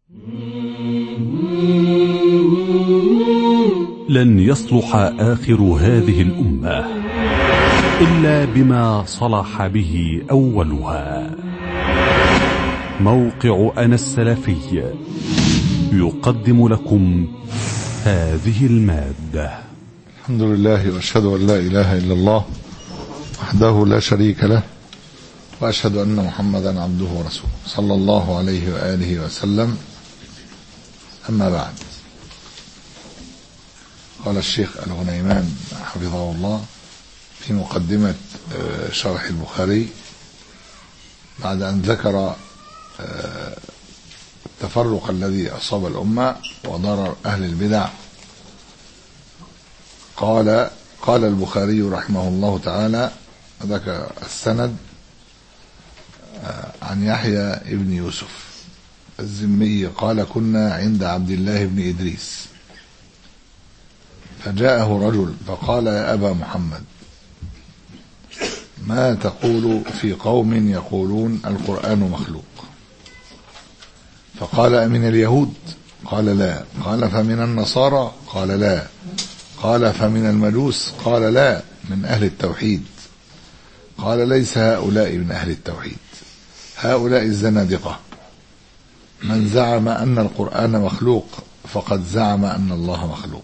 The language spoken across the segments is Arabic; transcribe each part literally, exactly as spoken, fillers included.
لن يصلح آخر هذه الأمة إلا بما صلح به أولها. موقع أنا السلفي يقدم لكم هذه المادة. الحمد لله وأشهد أن لا إله إلا الله وحده لا شريك له، وأشهد أن محمدا عبده ورسوله صلى الله عليه وآله وسلم. أما بعد، قال الشيخ الغنيمان حفظه الله في مقدمة شرح البخاري بعد أن ذكر التفرق الذي أصاب الأمة وضرر أهل البدع، قال قال البخاري رحمه الله تعالى، ذكر السند عن يحيى ابن يوسف الزمي قال: كنا عند عبد الله بن إدريس فجاءه رجل فقال: يا أبا محمد، ما تقول في قوم يقولون القرآن مخلوق؟ فقال: أمن اليهود؟ قال: لا. قال: فمن النصارى؟ قال: لا. قال: فمن المجوس؟ قال: لا. من أهل التوحيد؟ قال: ليس هؤلاء من أهل التوحيد، هؤلاء الزنادقة. من زعم أن القرآن مخلوق فقد زعم أن الله مخلوق.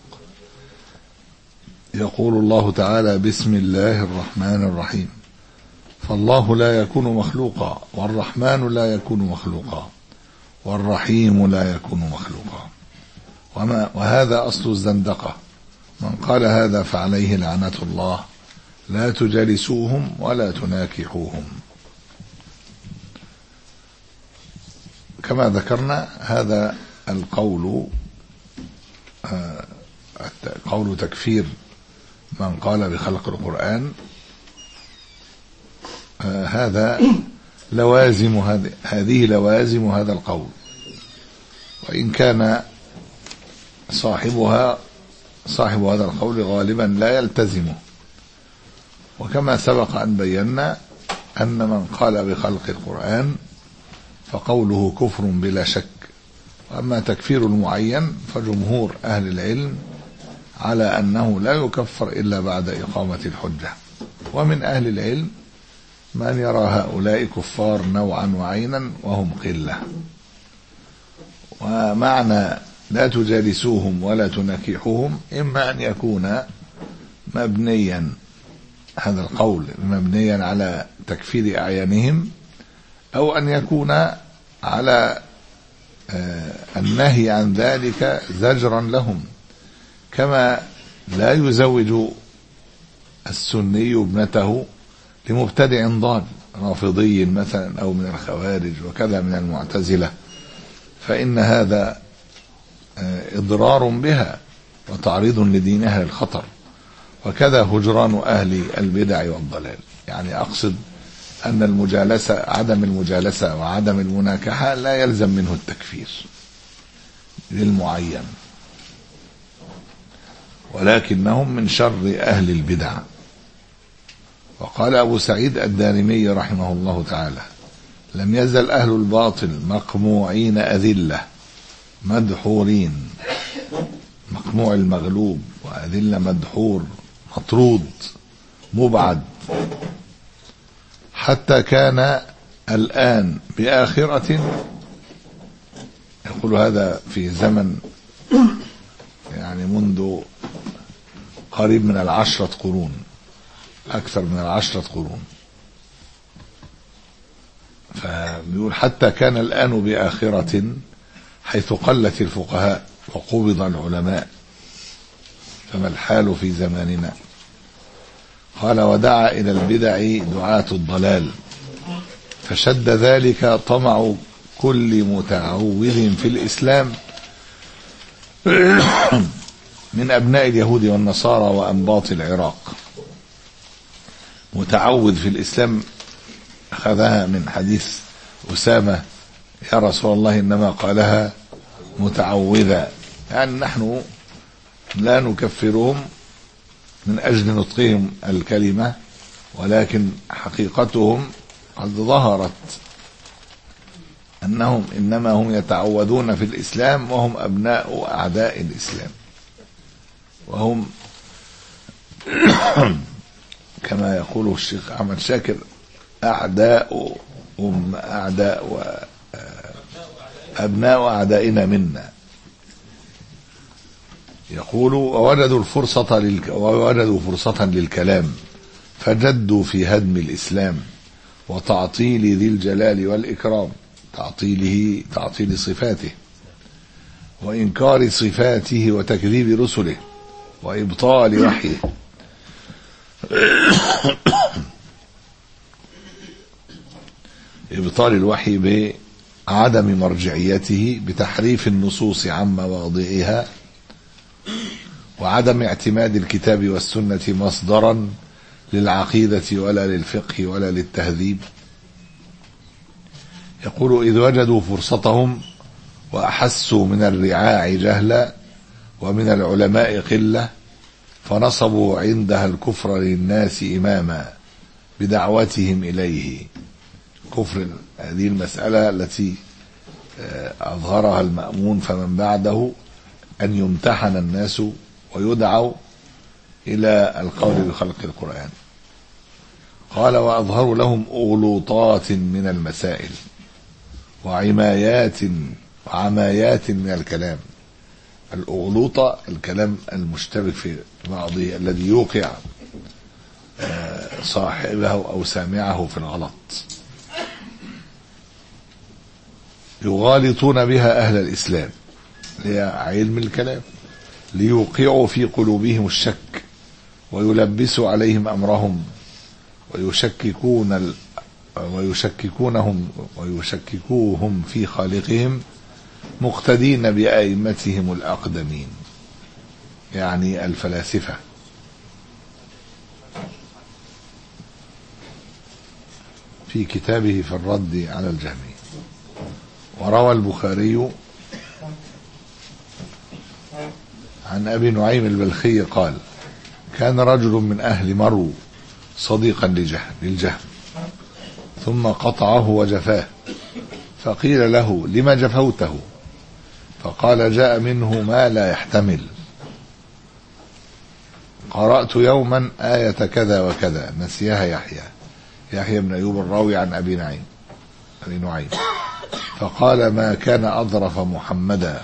يقول الله تعالى: بسم الله الرحمن الرحيم، فالله لا يكون مخلوقا، والرحمن لا يكون مخلوقا، والرحيم لا يكون مخلوقا. وما وهذا أصل الزندقة. من قال هذا فعليه لعنة الله، لا تجالسوهم ولا تناكحوهم. كما ذكرنا، هذا القول قول تكفير من قال بخلق القرآن، هذا لوازم هذه هذه لوازم هذا القول، وإن كان صاحبها صاحب هذا القول غالبا لا يلتزمه. وكما سبق أن بينا أن من قال بخلق القرآن فقوله كفر بلا شك. وأما تكفير المعين فجمهور أهل العلم على أنه لا يكفر إلا بعد إقامة الحجة. ومن أهل العلم من يرى هؤلاء كفار نوعا وعينا وهم قلة. ومعنى لا تجالسوهم ولا تنكحوهم إما أن يكون مبنيا، هذا القول مبنيا على تكفير أعيانهم، أو أن يكون على النهي عن ذلك زجرا لهم، كما لا يزوج السني ابنته لمبتدع ضال رافضي مثلا أو من الخوارج وكذا من المعتزلة، فإن هذا إضرار بها وتعريض لدينها للخطر. وكذا هجران أهل البدع والضلال. يعني أقصد أن المجالسة، عدم المجالسة وعدم المناكحة لا يلزم منه التكفير للمعين، ولكنهم من شر أهل البدع. وقال أبو سعيد الدارمي رحمه الله تعالى: لم يزل أهل الباطل مقموعين أذلة مدحورين. مقموع المغلوب، وأذلة مدحور مطرود مبعد، حتى كان الآن بآخرة، يقول هذا في زمن يعني منذ قريب من العشرة قرون، أكثر من العشرة قرون. فبيقول حتى كان الآن بآخرة، حيث قلت الفقهاء وقبض العلماء، فما الحال في زماننا؟ قال: ودعا إلى البدع دعاة الضلال، فشد ذلك طمع كل متعوذ في الإسلام من أبناء اليهود والنصارى وأنباط العراق. متعوذ في الإسلام أخذها من حديث أسامة: يا رسول الله إنما قالها متعوذا. يعني نحن لا نكفرهم من أجل نطقهم الكلمة، ولكن حقيقتهم قد ظهرت أنهم إنما هم يتعودون في الإسلام وهم أبناء أعداء الإسلام، وهم كما يقول الشيخ أحمد شاكر أعداء هم أعداء وأبناء أعدائنا منا. يقول ووجدوا الفرصة للك ووجدوا فرصة للكلام فجدوا في هدم الإسلام وتعطيل ذي الجلال والإكرام، تعطيله تعطيل صفاته وإنكار صفاته وتكذيب رسله وإبطال وحيه إبطال الوحي بعدم مرجعيته، بتحريف النصوص عن مواضعها، وعدم اعتماد الكتاب والسنة مصدرا للعقيدة ولا للفقه ولا للتهذيب. يقول إذ وجدوا فرصتهم وأحسوا من الرعاع جهلا ومن العلماء قلة فنصبوا عندها الكفر للناس إماما بدعوتهم إليه. كفر هذه المسألة التي أظهرها المأمون فمن بعده أن يمتحن الناس ويدعوا إلى القول بخلق القرآن. قال وأظهروا لهم أغلوطات من المسائل وعمايات وعمايات من الكلام. الأغلوطة الكلام المشتبك في بعضه الذي يوقع صاحبه أو سامعه في الغلط، يغالطون بها أهل الإسلام، هي علم الكلام، ليوقعوا في قلوبهم الشك ويلبسوا عليهم أمرهم ويشككون ال... ويشككونهم ويشككوهم في خالقهم مقتدين بأئمتهم الأقدمين، يعني الفلاسفة. في كتابه في الرد على الجهمية. وروى البخاري عن أبي نعيم البلخي قال كان رجل من أهل مرو صديقا للجهم ثم قطعه وجفاه، فقيل له لما جفوته؟ فقال جاء منه ما لا يحتمل. قرأت يوما آية كذا وكذا، نسيها يحيى يحيى بن أيوب الراوي عن أبي نعيم أبي نعيم فقال ما كان أظرف محمدا،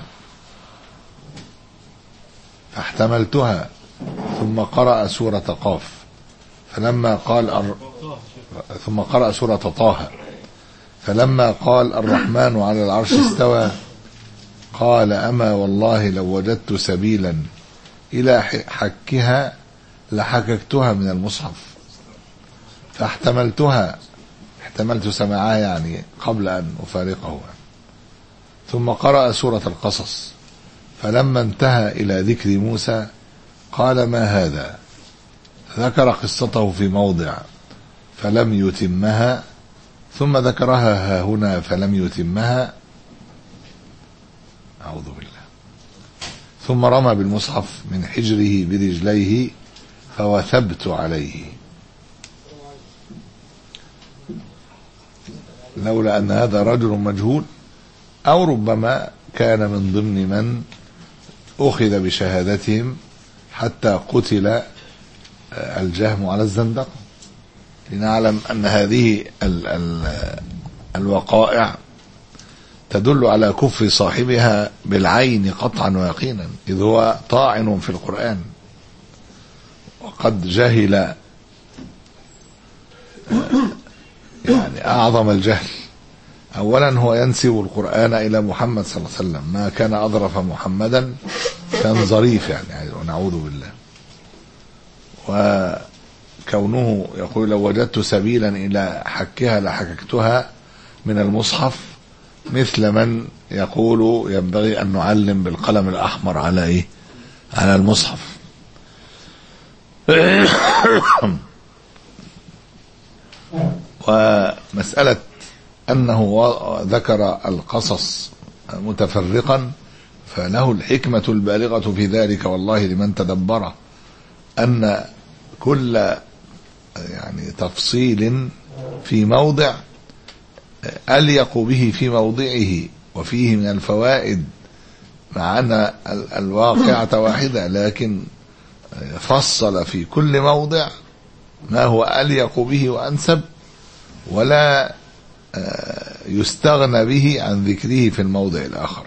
فاحتملتها ثم قرأ سورة قاف فلما قال أر... ثم قرأ سورة طه فلما قال الرحمن على العرش استوى قال أما والله لو وجدت سبيلا إلى حكها لحككتها من المصحف، فاحتملتها احتملت سماعها يعني قبل أن أفارقه. ثم قرأ سورة القصص فلما انتهى إلى ذكر موسى قال ما هذا، ذكر قصته في موضع فلم يتمها ثم ذكرها ها هنا فلم يتمها، أعوذ بالله، ثم رمى بالمصحف من حجره برجليه فوثبت عليه، لولا أن هذا رجل مجهول أو ربما كان من ضمن من أخذ بشهادتهم حتى قتل الجهم على الزندق، لنعلم أن هذه ال ال الوقائع تدل على كفر صاحبها بالعين قطعا ويقينا، إذ هو طاعن في القرآن وقد جهل يعني أعظم الجهل. أولا هو ينسب القرآن إلى محمد صلى الله عليه وسلم، ما كان أظرف محمدا كان ظريف يعني, يعني ونعوذ بالله. وكونه يقول لو وجدت سبيلا إلى حكها لحككتها من المصحف، مثل من يقول ينبغي أن نعلم بالقلم الأحمر على إيه؟ على المصحف. ومسألة أنه ذكر القصص متفرقا فله الحكمة البالغة في ذلك والله لمن تدبره، أن كل يعني تفصيل في موضع أليق به في موضعه وفيه من الفوائد، مع أن الواقعة واحدة، لكن فصل في كل موضع ما هو أليق به وأنسب، ولا يستغنى به عن ذكره في الموضع الآخر.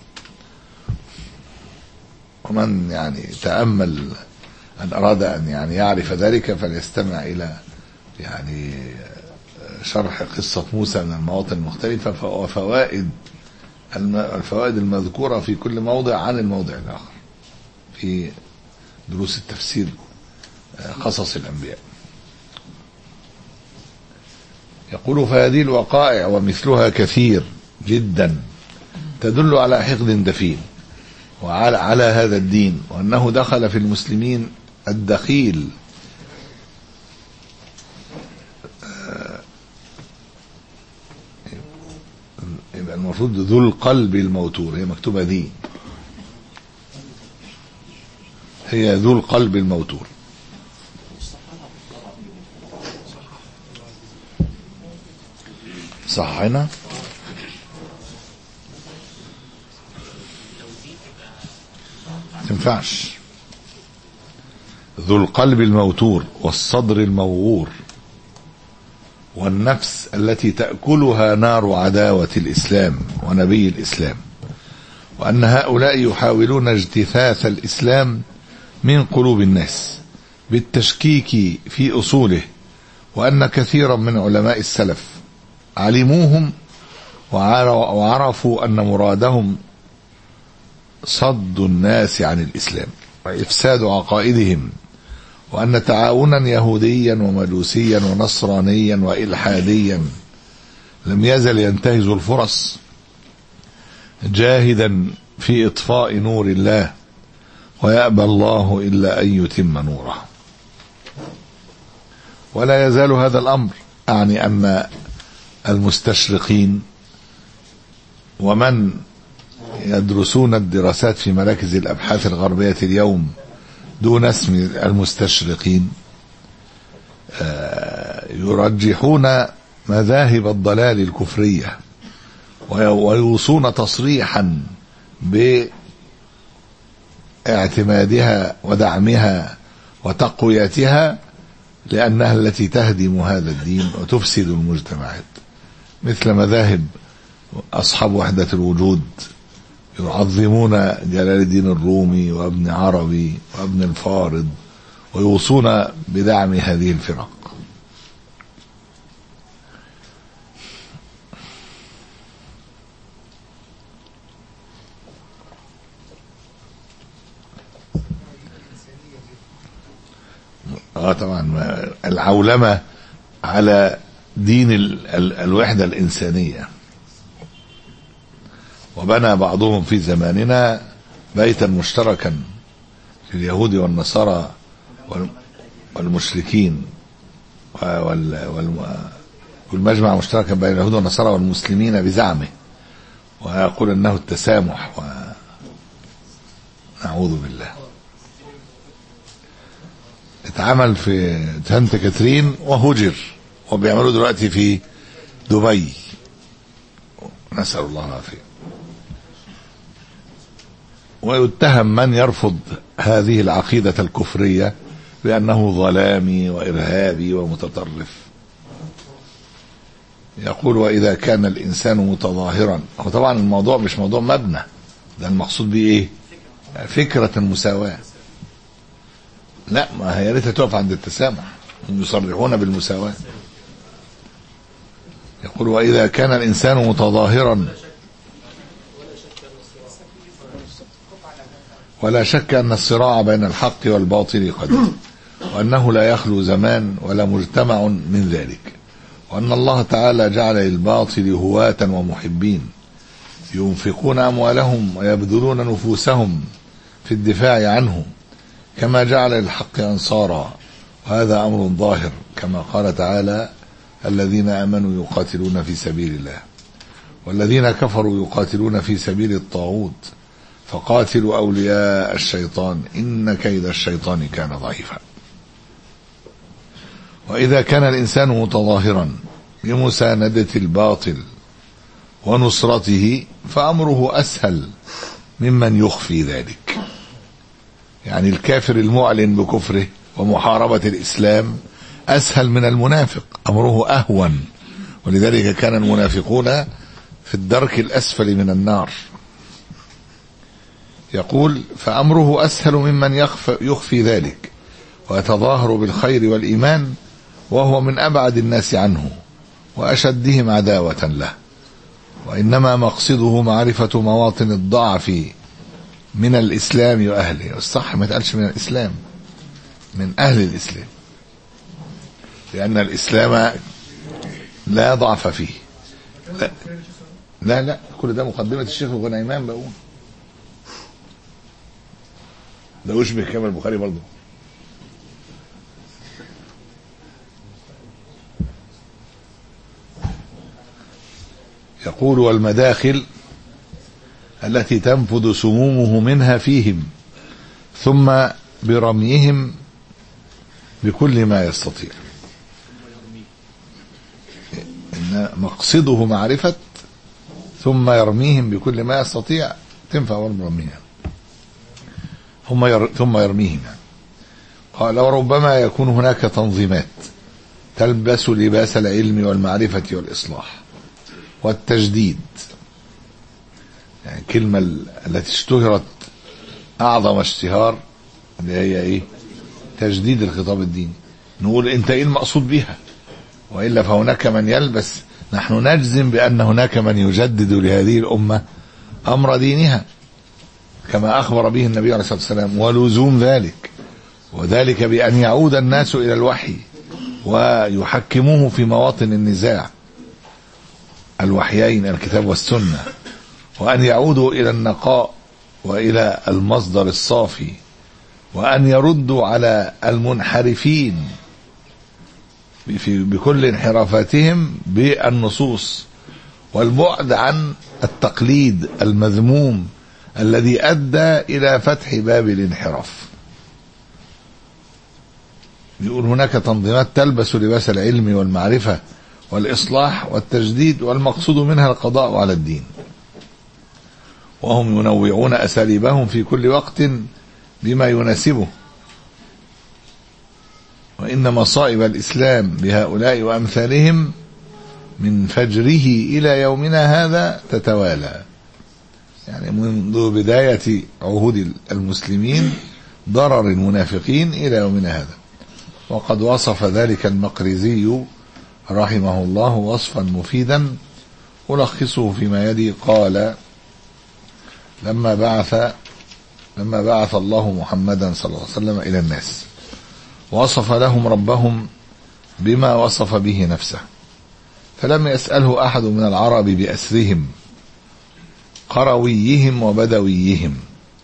ومن يعني تأمل أن أراد أن يعني يعرف ذلك فليستمع إلى يعني شرح قصة موسى من المواطن المختلفة وفوائد الفوائد المذكورة في كل موضع عن الموضع الآخر في دروس التفسير قصص الأنبياء. يقول: فهذه الوقائع ومثلها كثير جدا تدل على حقد دفين وعلى على هذا الدين، وأنه دخل في المسلمين الدخيل يبقى المفروض ذو القلب الموتور، هي مكتوبة دي، هي ذو القلب الموتور. صح هنا تنفعش. ذو القلب الموتور والصدر الموغور والنفس التي تأكلها نار عداوة الإسلام ونبي الإسلام، وأن هؤلاء يحاولون اجتثاث الإسلام من قلوب الناس بالتشكيك في أصوله، وأن كثيرا من علماء السلف علموهم وعرفوا أن مرادهم صد الناس عن الإسلام وإفساد عقائدهم، وأن تعاونا يهوديا ومجوسيا ونصرانيا وإلحاديا لم يزل ينتهز الفرص جاهدا في إطفاء نور الله، ويأبى الله إلا أن يتم نوره. ولا يزال هذا الأمر، أعني أن المستشرقين ومن يدرسون الدراسات في مراكز الأبحاث الغربية اليوم دون اسم المستشرقين يرجحون مذاهب الضلال الكفرية ويوصون تصريحا باعتمادها ودعمها وتقويتها لأنها التي تهدم هذا الدين وتفسد المجتمعات، مثل مذاهب أصحاب وحدة الوجود يعظمون جلال الدين الرومي وابن عربي وابن الفارض ويوصون بدعم هذه الفرق. اه طبعا العولمة على دين ال ال الوحدة الإنسانية. وبنى بعضهم في زماننا بيتا مشتركا لليهود والنصارى والمشركين والمجمع مشتركا بين اليهود والنصارى والمسلمين بزعمه، ويقول انه التسامح، ونعوذ بالله. اتعمل في سانت كاترين وهجر، وبيعملوا دلوقتي في دبي، نسأل الله العافية. ويتهم من يرفض هذه العقيدة الكفرية بأنه ظلامي وإرهابي ومتطرف. يقول: وإذا كان الإنسان متظاهرا. هو طبعا الموضوع مش موضوع مبنى، ده المقصود به إيه؟ فكرة المساواة. لا، ما هي ريتها تقف عند التسامح، هم يصرحون بالمساواة. يقول: وإذا كان الإنسان متظاهرا ولا شك أن الصراع بين الحق والباطل قديم، وأنه لا يخلو زمان ولا مجتمع من ذلك، وأن الله تعالى جعل للباطل هواة ومحبين ينفقون أموالهم ويبذلون نفوسهم في الدفاع عنه، كما جعل للحق أنصارا، وهذا أمر ظاهر، كما قال تعالى: الذين آمنوا يقاتلون في سبيل الله والذين كفروا يقاتلون في سبيل الطاغوت فقاتلوا أولياء الشيطان إن كيد الشيطان كان ضعيفا. وإذا كان الإنسان متظاهرا بمساندة الباطل ونصرته فأمره أسهل ممن يخفي ذلك. يعني الكافر المعلن بكفره ومحاربة الإسلام أسهل من المنافق، أمره أهون، ولذلك كان المنافقون في الدرك الأسفل من النار. يقول فأمره أسهل ممن يخفي, يخفي ذلك ويتظاهر بالخير والإيمان وهو من أبعد الناس عنه وأشدهم عداوة له، وإنما مقصده معرفة مواطن الضعف من الإسلام وأهله. الصح ما تقالش من الإسلام، من أهل الإسلام، لأن الإسلام لا ضعف فيه. لا لا, لا. كل ده مقدمة الشيخ ابن إمام بقول ده يشبه كما البخاري برضه. يقول والمداخل التي تنفذ سمومه منها فيهم ثم برميهم بكل ما يستطيع. إن مقصده معرفة ثم يرميهم بكل ما يستطيع تنفع ورميها ثم ير... ثم يرميهم. قال وربما يكون هناك تنظيمات تلبس لباس العلم والمعرفة والإصلاح والتجديد. يعني كلمة التي اشتهرت أعظم اشتهار اللي هي إيه؟ تجديد الخطاب الديني. نقول أنت إيه المقصود بها؟ وإلا فهناك من يلبس. نحن نجزم بأن هناك من يجدد لهذه الأمة أمر دينها كما أخبر به النبي عليه الصلاة والسلام، ولزوم ذلك، وذلك بأن يعود الناس إلى الوحي ويحكموه في مواطن النزاع، الوحيين الكتاب والسنة، وأن يعودوا إلى النقاء وإلى المصدر الصافي، وأن يردوا على المنحرفين بكل انحرافاتهم بالنصوص، والبعد عن التقليد المذموم الذي أدى إلى فتح باب الانحراف. يقول هناك تنظيمات تلبس لباس العلم والمعرفة والإصلاح والتجديد، والمقصود منها القضاء على الدين، وهم ينوعون أساليبهم في كل وقت بما يناسبه. وإن مصائب الإسلام بهؤلاء وأمثالهم من فجره إلى يومنا هذا تتوالى، يعني منذ بداية عهود المسلمين ضرر المنافقين إلى يومنا هذا. وقد وصف ذلك المقرزي رحمه الله وصفا مفيدا ألخصه فيما يلي. قال لما بعث لما بعث الله محمدا صلى الله عليه وسلم إلى الناس وصف لهم ربهم بما وصف به نفسه، فلم يسأله أحد من العرب بأسرهم قرويهم وبدويهم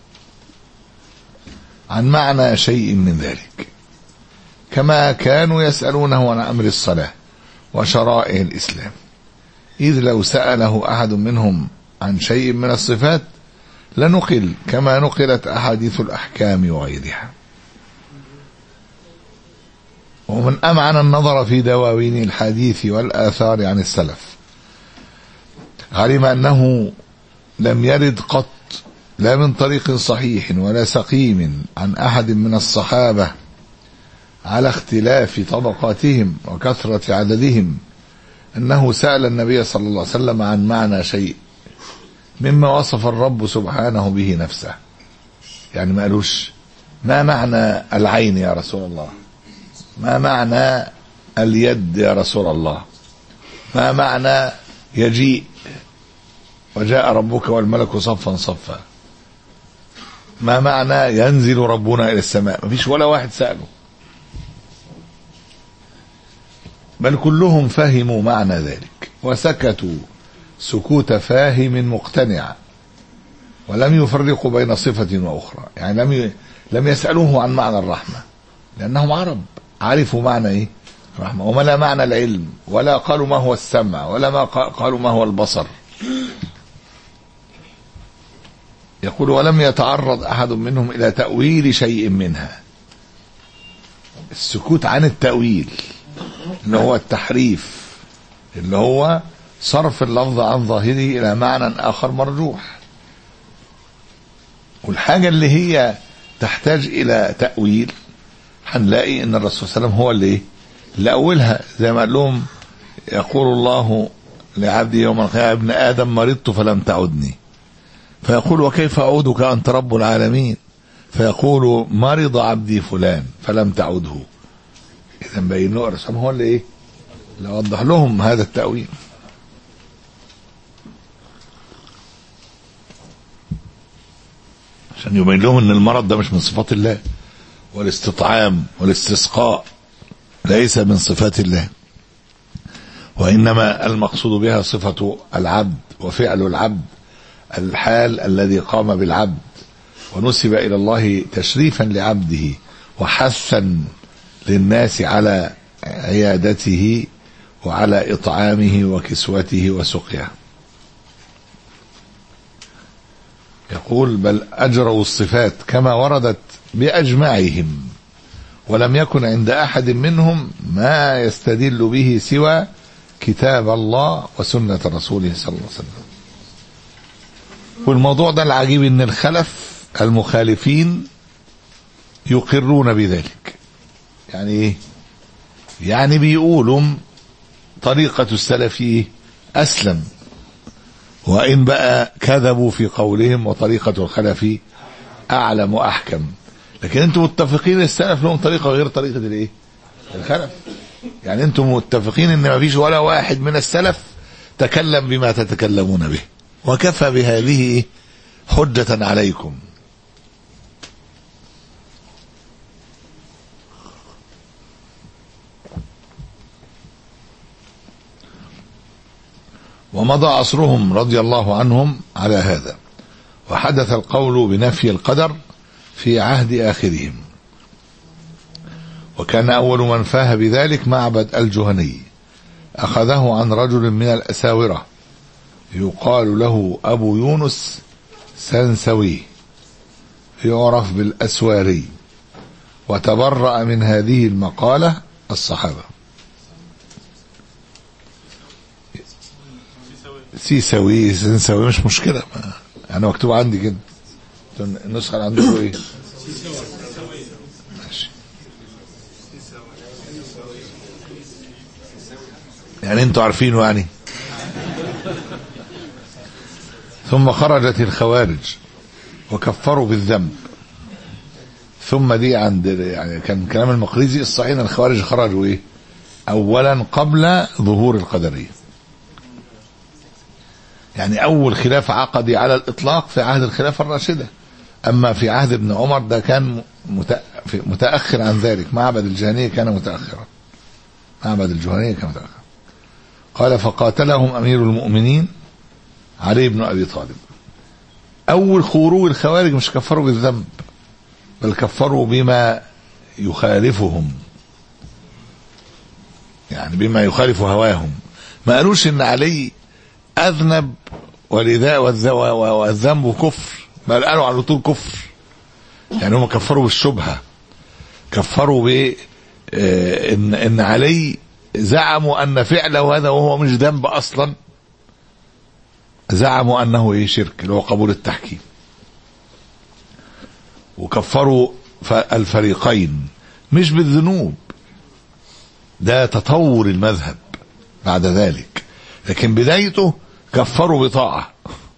عن معنى شيء من ذلك، كما كانوا يسألونه عن أمر الصلاة وشرائع الإسلام، إذ لو سأله أحد منهم عن شيء من الصفات لنقل كما نقلت أحاديث الأحكام وغيرها. ومن أمعن النظر في دواوين الحديث والآثار عن السلف علم أنه لم يرد قط لا من طريق صحيح ولا سقيم عن أحد من الصحابة على اختلاف طبقاتهم وكثرة عددهم أنه سأل النبي صلى الله عليه وسلم عن معنى شيء مما وصف الرب سبحانه به نفسه. يعني ما قالوش ما معنى العين يا رسول الله، ما معنى اليد يا رسول الله، ما معنى يجيء وجاء ربك والملك صفا صفا، ما معنى ينزل ربنا إلى السماء. ما فيش ولا واحد سأله، بل كلهم فهموا معنى ذلك وسكتوا سكوت فاهم مقتنع، ولم يفرقوا بين صفة وأخرى. يعني لم ي... لم يسألوه عن معنى الرحمة لأنهم عرب عرفوا معنى إيه الرحمة، وما لا معنى العلم، ولا قالوا ما هو السمع، ولا ما قالوا ما هو البصر. يقول ولم يتعرض أحد منهم إلى تأويل شيء منها. السكوت عن التأويل اللي هو التحريف اللي هو صرف اللفظ عن ظاهره إلى معنى آخر مرجوح. والحاجة اللي هي تحتاج إلى تأويل هنلاقي إن الرسول صلى الله عليه وسلم هو اللي اللي أولها، زي ما قال لهم يقول الله لعبدي يوم القيامة ابن آدم مرضت فلم تعدني، فيقول وكيف أعودك أنت رب العالمين، فيقول مرض عبدي فلان فلم تعده. إذا بين له الرسول هو اللي إيه اللي وضح لهم هذا التأويل. عشان يبين لهم ان المرض ده مش من صفات الله، والاستطعام والاستسقاء ليس من صفات الله، وإنما المقصود بها صفة العبد وفعل العبد، الحال الذي قام بالعبد ونسب إلى الله تشريفا لعبده وحثا للناس على عيادته وعلى إطعامه وكسوته وسقياه. يقول بل أجروا الصفات كما وردت بأجمعهم، ولم يكن عند أحد منهم ما يستدل به سوى كتاب الله وسنة رسوله صلى الله عليه وسلم. والموضوع ده العجيب ان الخلف المخالفين يقرون بذلك. يعني ايه؟ يعني بيقولوا طريقة السلف أسلم، وإن بقى كذبوا في قولهم وطريقة الخلف أعلم وأحكم، لكن انتم متفقين السلف لهم طريقة غير طريقة الايه الخلف. يعني انتم متفقين ان ما فيش ولا واحد من السلف تكلم بما تتكلمون به، وكفى بهذه حجة عليكم. ومضى عصرهم رضي الله عنهم على هذا، وحدث القول بنفي القدر في عهد آخرهم. وكان أول من فاه بذلك معبد الجهني، أخذه عن رجل من الأساورة يقال له أبو يونس سنسوي يعرف بالأسواري، وتبرأ من هذه المقالة الصحابة. سيسوي سنسوي مش مشكلة، أنا مكتوب عندي كده. النسخة اللي عندكم إيه؟ ماشي. يعني أنتوا عارفينه يعني. ثم خرجت الخوارج وكفروا بالذنب. ثم دي عند يعني كان كلام المقريزي الصحيح ان الخوارج خرجوا ايه؟ اولا قبل ظهور القدرية. يعني اول خلاف عقدي على الاطلاق في عهد الخلافة الراشدة، اما في عهد ابن عمر ده كان متأخر عن ذلك. معبد الجهنية كان متأخرا، معبد الجهنية كان متأخر. قال فقاتلهم امير المؤمنين علي بن ابي طالب. اول خروج الخوارج مش كفروا بالذنب، بل كفروا بما يخالفهم، يعني بما يخالف هواهم. ما قالوش ان علي اذنب ولذا والذنب كفر، بل قالوا على طول كفر. يعني هم كفروا بالشبهة، كفروا ب ان ان علي زعموا ان فعله هذا وهو مش ذنب اصلا، زعموا انه ايه شرك اللي هو قبول التحكيم. وكفروا الفريقين مش بالذنوب، ده تطور المذهب بعد ذلك، لكن بدايته كفروا بطاعة.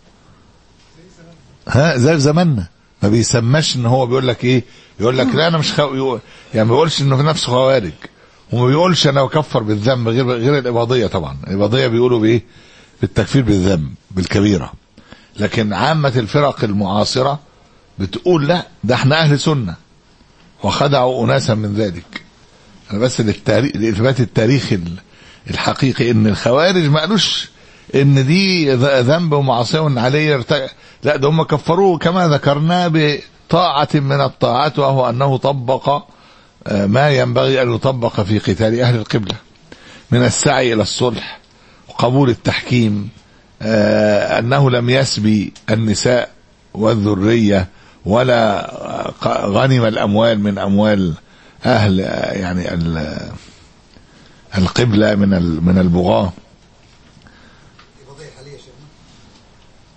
ها زي في زماننا ما بيسماش ان هو بيقول لك ايه، يقول لك لا انا مش خو... يعني ما بيقولش انه في نفسه خوارج، وما بيقولش انا بكفر بالذنب، غير غير الاباضيه. طبعا الاباضيه بيقولوا بايه؟ بالتكفير بالذنب بالكبيره. لكن عامه الفرق المعاصره بتقول لا ده احنا اهل سنه، وخدعوا اناسا من ذلك. انا بس للتاريخ لاثبات التاريخ الحقيقي ان الخوارج ما قالوش ان دي ذنب ومعصيه وان عليه يرتقي، لا ده هم كفروه كما ذكرنا بطاعه من الطاعات، وهو انه طبق ما ينبغي ان يطبق في قتال اهل القبله من السعي الى الصلح وقبول التحكيم، انه لم يسبي النساء والذريه ولا غنم الاموال من اموال اهل يعني القبله من من البغاة.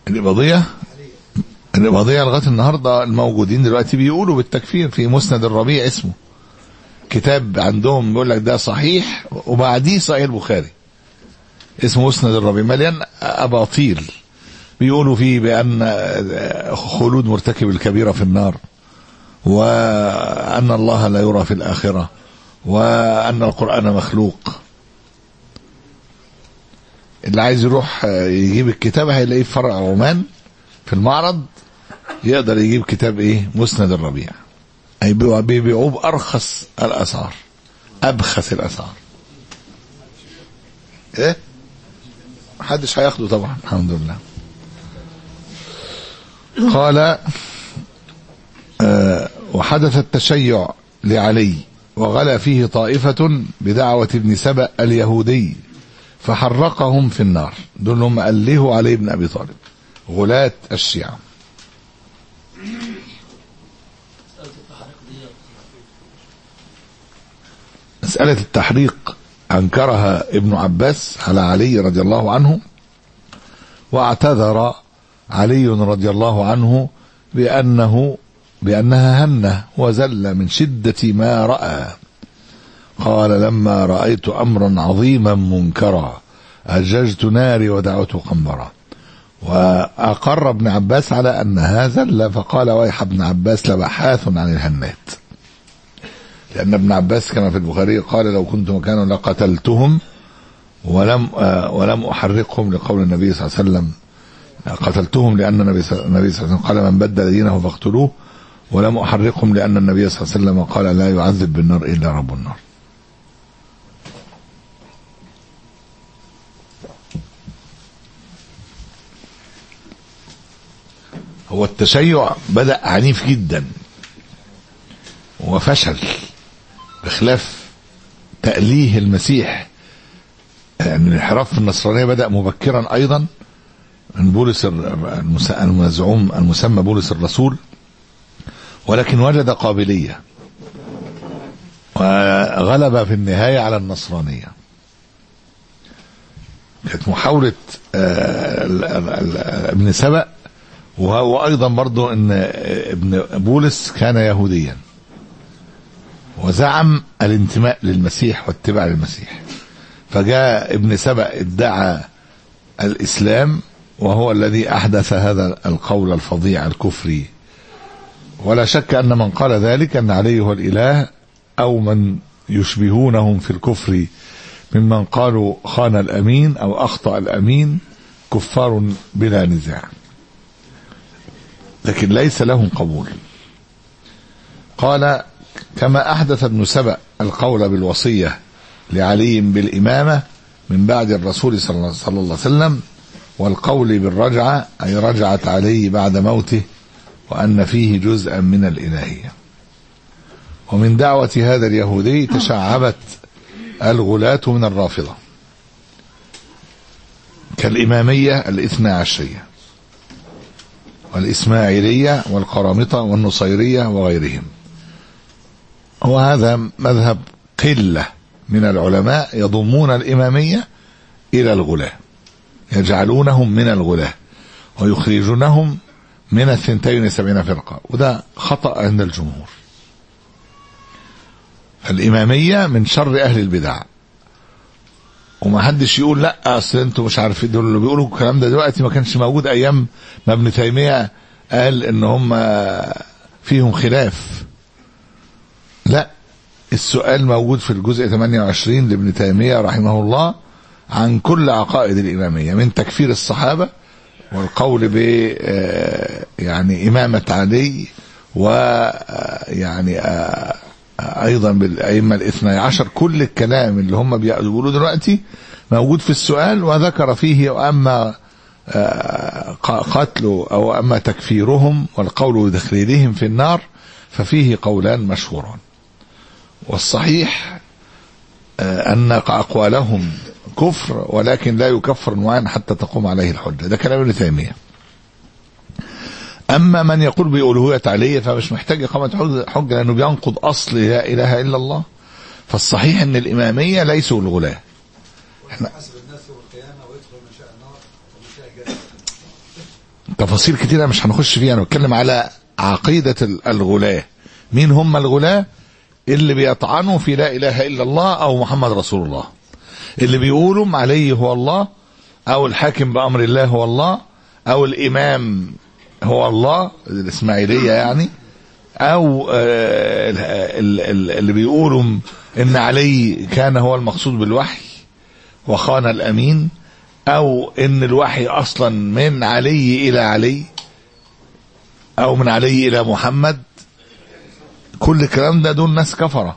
الإباضية الإباضية لغاية النهاردة الموجودين دلوقتي بيقولوا بالتكفير. في مسند الربيع اسمه كتاب عندهم بيقول لك ده صحيح وبعديه صحيح البخاري، اسمه مسند الربيع، مليان أباطيل بيقولوا فيه بأن خلود مرتكب الكبيرة في النار، وأن الله لا يرى في الآخرة، وأن القرآن مخلوق. اللي عايز يروح يجيب الكتاب هيلاقيه في فرع عمان في المعرض، يقدر يجيب كتاب ايه مسند الربيع، بيبيعوه بأرخص الأسعار، أبخس الأسعار. ايه محدش هياخده طبعا الحمد لله. قال آه وحدث التشيع لعلي وغلا فيه طائفة بدعوة ابن سبأ اليهودي فحرقهم في النار. دول هم ألهوا علي بن أبي طالب، غلاة الشيعة. مسألة التحريق أنكرها ابن عباس على علي رضي الله عنه، واعتذر علي رضي الله عنه بأنه بأنها هنة وزل من شدة ما رأى. قال لما رأيت أمرا عظيما منكرا أججت ناري ودعوت قنبرا. وأقر ابن عباس على أنها زل، فقال ويح ابن عباس لبحاث عن الهنات، لأن ابن عباس كما في البخاري قال لو كنت مكانا لقتلتهم ولم ولم أحرقهم، لقول النبي صلى الله عليه وسلم قتلتهم لأن النبي صلى الله عليه وسلم قال من بدل دينه فاقتلوه، ولم أحرقهم لأن النبي صلى الله عليه وسلم قال لا يعذب بالنار إلا رب النار. هو التشيع بدأ عنيف جدا وفشل، بخلاف تأليه المسيح. يعني الانحراف في النصرانية بدأ مبكرا أيضا من بولس المزعوم المسمى بولس الرسول، ولكن وجد قابلية وغلب في النهاية على النصرانية. كانت محاولة ابن سبأ، وهو أيضا برضو أن ابن بولس كان يهوديا وزعم الانتماء للمسيح واتباع للمسيح، فجاء ابن سبأ ادعى الإسلام وهو الذي أحدث هذا القول الفظيع الكفري. ولا شك أن من قال ذلك أن عليه هو الإله، أو من يشبهونهم في الكفر ممن قالوا خان الأمين أو أخطأ الأمين كفار بلا نزاع، لكن ليس لهم قبول. قال كما أحدث ابن سبأ القول بالوصية لعلي بالإمامة من بعد الرسول صلى الله عليه وسلم، والقول بالرجعة أي رجعة علي بعد موته، وأن فيه جزءا من الإلهية. ومن دعوة هذا اليهودي تشعبت الغلاة من الرافضة كالإمامية الاثنى عشرية والإسماعيلية والقرامطة والنصيرية وغيرهم. وهذا مذهب قلة من العلماء يضمون الإمامية إلى الغلاة، يجعلونهم من الغلاة ويخرجونهم من الثنتين وسبعين فرقة، وده خطأ عند الجمهور. الإمامية من شر أهل البدع، وما حدش يقول لا أصل أنتم مش عارفين، دول اللي بيقولوا الكلام ده دلوقتي ما كانش موجود أيام ما ابن تيمية قال إن هم فيهم خلاف. لا، السؤال موجود في الجزء ثمانية وعشرين لابن تيمية رحمه الله عن كل عقائد الإمامية، من تكفير الصحابة والقول ب يعني إمامة علي، ويعني أيضا بالأئمة الاثنى عشر. كل الكلام اللي هم بيقولوا دلوقتي موجود في السؤال، وذكر فيه وأما قتله أو أما تكفيرهم والقول بدخلهم في النار ففيه قولان مشهوران. والصحيح أن أقوالهم كفر، ولكن لا يكفر معين حتى تقوم عليه الحجة. ده كلام ابن تيمية. أما من يقول بألوهية علي فمش محتاج إقامة حجة، لأنه بينقض أصل لا إله إلا الله. فالصحيح أن الإمامية ليسوا الغلاة. احنا تفاصيل كتيرة مش هنخش فيها. انا بتكلم على عقيدة الغلاة. مين هم الغلاة؟ اللي بيطعنوا في لا اله الا الله او محمد رسول الله، اللي بيقولوا علي هو الله، او الحاكم بامر الله هو الله، او الامام هو الله الاسماعيلية يعني، او اللي بيقولوا ان علي كان هو المقصود بالوحي وخان الامين، او ان الوحي اصلا من علي الى علي، او من علي الى محمد. كل الكلام ده دول ناس كفرة.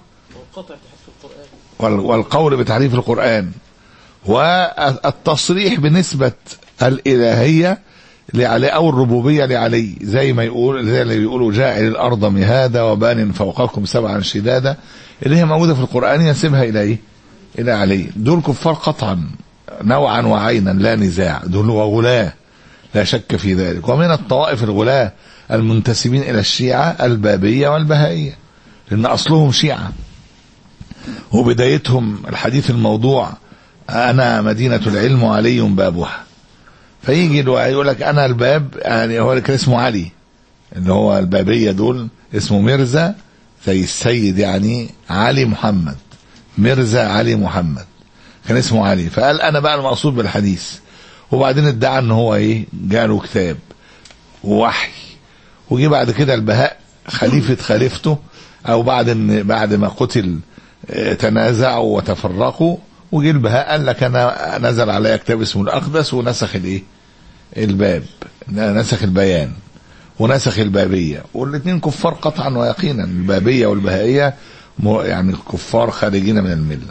والقول بتحريف القرآن والتصريح بنسبة الإلهية لعلي او الربوبية لعلي، زي ما يقول زي اللي بيقولوا جاعل الارض مهادا وبان فوقكم سبعا شدادا، اللي هي موجودة في القرآن ينسبها الى ايه؟ الى علي. دول كفار قطعا نوعا وعينا لا نزاع، دول وغلاة لا شك في ذلك. ومن الطوائف الغلاة المنتسبين الى الشيعة البابية والبهائية، لان اصلهم شيعة وبدايتهم الحديث الموضوع انا مدينة العلم وعلي بابها. فيجي يقول لك انا الباب، يعني هو كان اسمه علي، اللي هو البابية دول اسمه مرزا زي السيد يعني علي محمد، مرزا علي محمد كان اسمه علي. فقال انا بقى المقصود بالحديث، وبعدين ادعى ان هو ايه؟ جاله كتاب ووحي. وجي بعد كده البهاء خليفة خليفته، او بعد ان بعد ما قتل تنازعوا وتفرقوا، وجي البهاء قال لك انا نزل علي كتاب اسمه الاقدس ونسخ الايه؟ الباب، نسخ البيان ونسخ البابية. والاثنين كفار قطعا ويقينا، البابية والبهائية يعني كفار خارجين من الملة.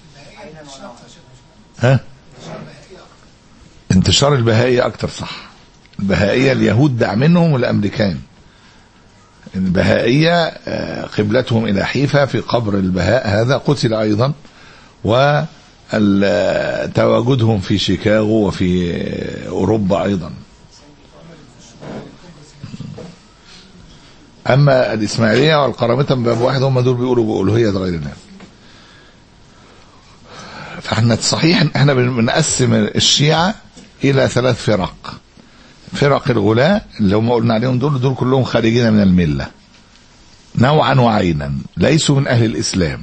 ها؟ انتشار البهائية اكتر صح. البهائية اليهود دعمنهم والامريكان. البهائية قبلتهم الى حيفا في قبر البهاء، هذا قتل ايضا، وتواجدهم في شيكاغو وفي اوروبا ايضا. اما الاسماعيلية والقرامطة من باب واحد، هم دول بيقولوا بألوهية غير الله. فاحنا صحيح احنا بنقسم الشيعة الى ثلاث فرق. فرق الغلاة اللي هم قلنا عليهم دول دول كلهم خارجين من الملة نوعا وعينا، ليسوا من اهل الاسلام.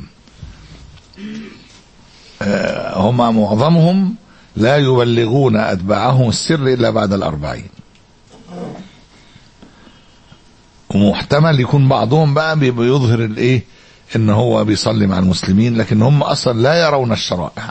هم معظمهم لا يبلغون اتباعهم السر الا بعد الاربعين، ومحتمل يكون بعضهم بقى بيظهر الايه؟ ان هو بيصلي مع المسلمين، لكن هم اصلا لا يرون الشرائع.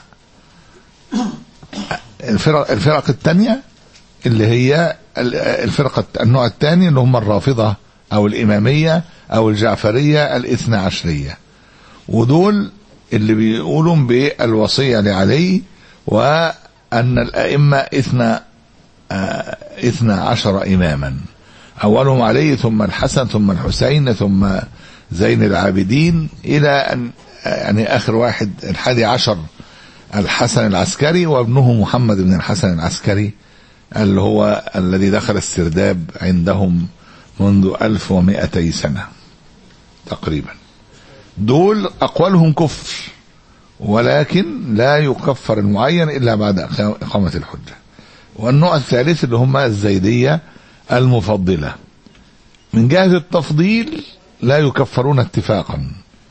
الفرق الفرق الثانيه اللي هي الفرقه النوع الثاني اللي هم الرافضه او الاماميه او الجعفريه الاثنى عشريه، ودول اللي بيقولوا بالوصيه لعلي، وان الائمه اثنى اثنى عشر اماما، اولهم علي ثم الحسن ثم الحسين ثم زين العابدين، الى ان يعني اخر واحد الحادي عشر الحسن العسكري وابنه محمد بن الحسن العسكري، اللي هو الذي دخل السرداب عندهم منذ ألف ومائتي سنة تقريبا. دول أقوالهم كفر، ولكن لا يكفر المعين إلا بعد إقامة الحجة. والنوع الثالث اللي هم الزيدية المفضلة، من جهة التفضيل لا يكفرون اتفاقا،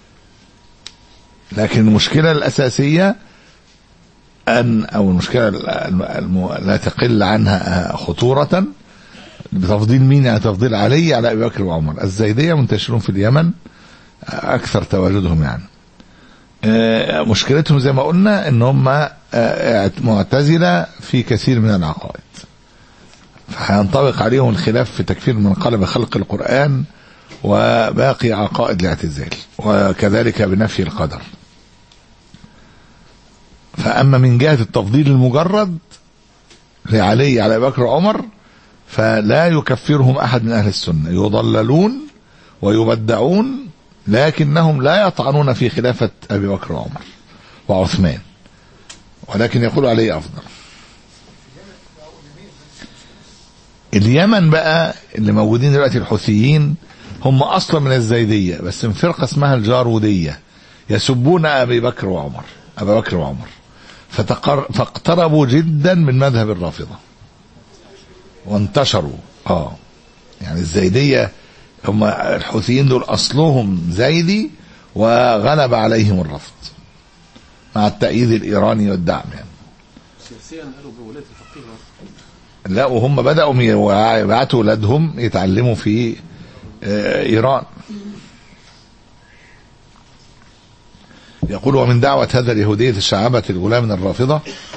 لكن المشكلة الأساسية أن أو المشكلة لا تقل عنها خطورة بتفضيل مين؟ يعني تفضيل علي على أبي بكر وعمر. الزيدية منتشرون في اليمن أكثر تواجدهم، يعني مشكلتهم زي ما قلنا إن هم معتزلة في كثير من العقائد، فهينطبق عليهم الخلاف في تكفير من قال بخلق القرآن وباقي عقائد الاعتزال، وكذلك بنفي القدر. فأما من جهة التفضيل المجرد لعلي على أبي بكر وعمر فلا يكفرهم أحد من أهل السنة، يضللون ويبدعون، لكنهم لا يطعنون في خلافة أبي بكر وعمر وعثمان، ولكن يقول علي أفضل. اليمن بقى اللي موجودين دلوقتي الحوثيين هم أصلا من الزيدية، بس من فرقة اسمها الجارودية، يسبون أبي بكر وعمر أبي بكر وعمر فتقر... فاقتربوا جدا من مذهب الرافضة. وانتشروا. اه يعني الزيدية هم الحوثيين دول أصلهم زيدي وغلب عليهم الرفض مع التأييد الإيراني والدعم يعني. سياسيا قالوا بولاية الفقيه. لا وهم بدأوا يبعتوا أولادهم يتعلموا في إيران. يقول ومن دعوة هذا اليهودية الشعبة الغلاة من الرافضة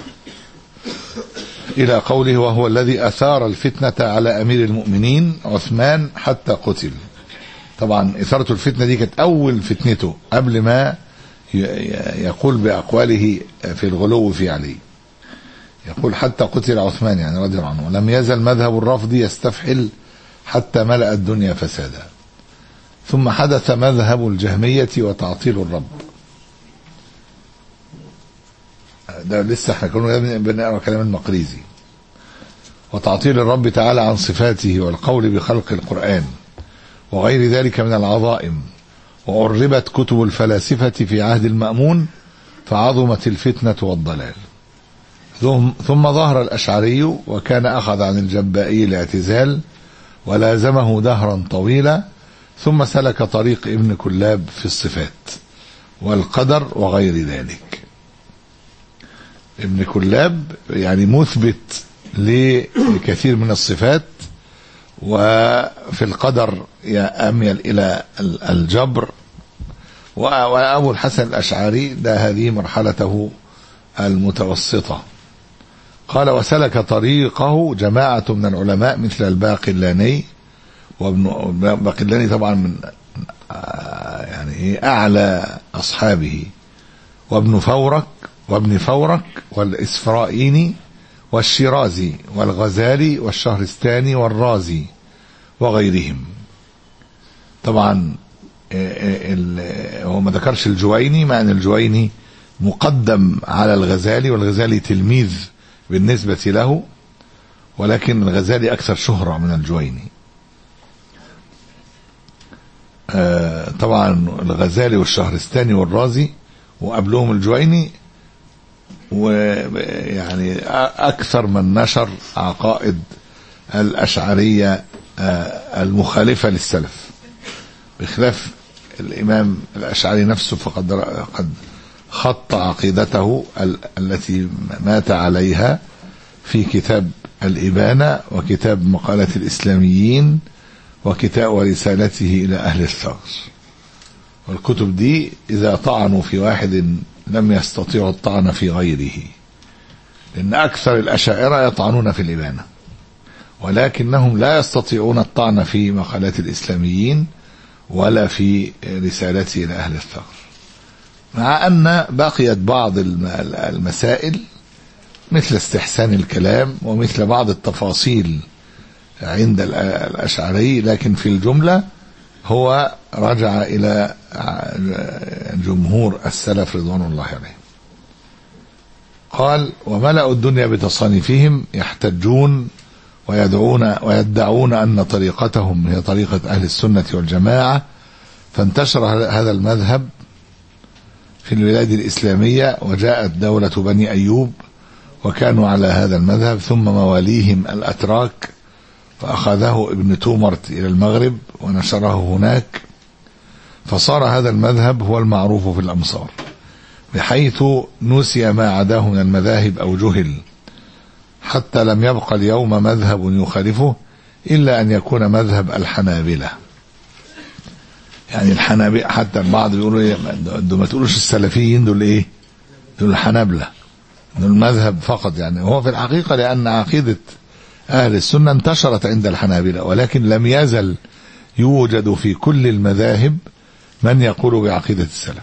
إلى قوله وهو الذي أثار الفتنة على أمير المؤمنين عثمان حتى قتل. طبعا إثارة الفتنة دي كانت أول فتنته قبل ما يقول بأقواله في الغلو في علي. يقول حتى قتل عثمان يعني رضي الله عنه. لم يزل مذهب الرفض يستفحل حتى ملأ الدنيا فسادا. ثم حدث مذهب الجهمية وتعطيل الرب. ده لسه احنا كنا بنقرا كلام المقريزي. وتعطيل الرب تعالى عن صفاته والقول بخلق القرآن وغير ذلك من العظائم. وعربت كتب الفلاسفة في عهد المأمون فعظمت الفتنة والضلال. ثم ظهر الأشعري وكان أخذ عن الجبائي الاعتزال ولازمه دهرا طويلا ثم سلك طريق ابن كلاب في الصفات والقدر وغير ذلك. ابن كلاب يعني مثبت لكثير من الصفات وفي القدر أميل إلى الجبر. وأبو الحسن الأشعري ده هذه مرحلته المتوسطة. قال وسلك طريقه جماعة من العلماء مثل الباقلاني وابن باقلاني طبعا من يعني أعلى أصحابه وابن فورك وابن فورك والإسفرائيني والشيرازي والغزالي والشهرستاني والرازي وغيرهم. طبعا هو ما ذكرش الجويني مع أن الجويني مقدم على الغزالي والغزالي تلميذ بالنسبة له ولكن الغزالي أكثر شهرة من الجويني. طبعا الغزالي والشهرستاني والرازي وقبلهم الجويني ويعني أكثر من نشر عقائد الأشعرية المخالفة للسلف بخلاف الإمام الأشعري نفسه فقد قد خط عقيدته التي مات عليها في كتاب الإبانة وكتاب مقالة الإسلاميين وكتاب ورسالته إلى أهل الثغر. والكتب دي إذا طعنوا في واحد لم يستطيعوا الطعن في غيره لأن أكثر الأشاعرة يطعنون في الإبانة ولكنهم لا يستطيعون الطعن في مقالات الإسلاميين ولا في رسالته إلى أهل الثغر مع أن بقيت بعض المسائل مثل استحسان الكلام ومثل بعض التفاصيل عند الأشعري لكن في الجملة هو رجع إلى جمهور السلف رضوان الله عليهم. قال وملأوا الدنيا بتصانيفهم يحتجون ويدعون ويدعون أن طريقتهم هي طريقة أهل السنة والجماعة فانتشر هذا المذهب في البلاد الإسلامية وجاءت دولة بني أيوب وكانوا على هذا المذهب ثم مواليهم الأتراك فأخذه ابن تومرت إلى المغرب ونشره هناك فصار هذا المذهب هو المعروف في الأمصار بحيث نسي ما عداه من المذاهب أو جهل حتى لم يبقى اليوم مذهب يخالفه إلا أن يكون مذهب الحنابلة. يعني الحنابلة حتى البعض بيقولوا إيه ما تقولوش السلفيين دول إيه دول الحنابلة دول المذهب فقط يعني هو في الحقيقة لأن عقيدة أهل السنة انتشرت عند الحنابلة ولكن لم يزل يوجد في كل المذاهب من يقول بعقيدة السلف.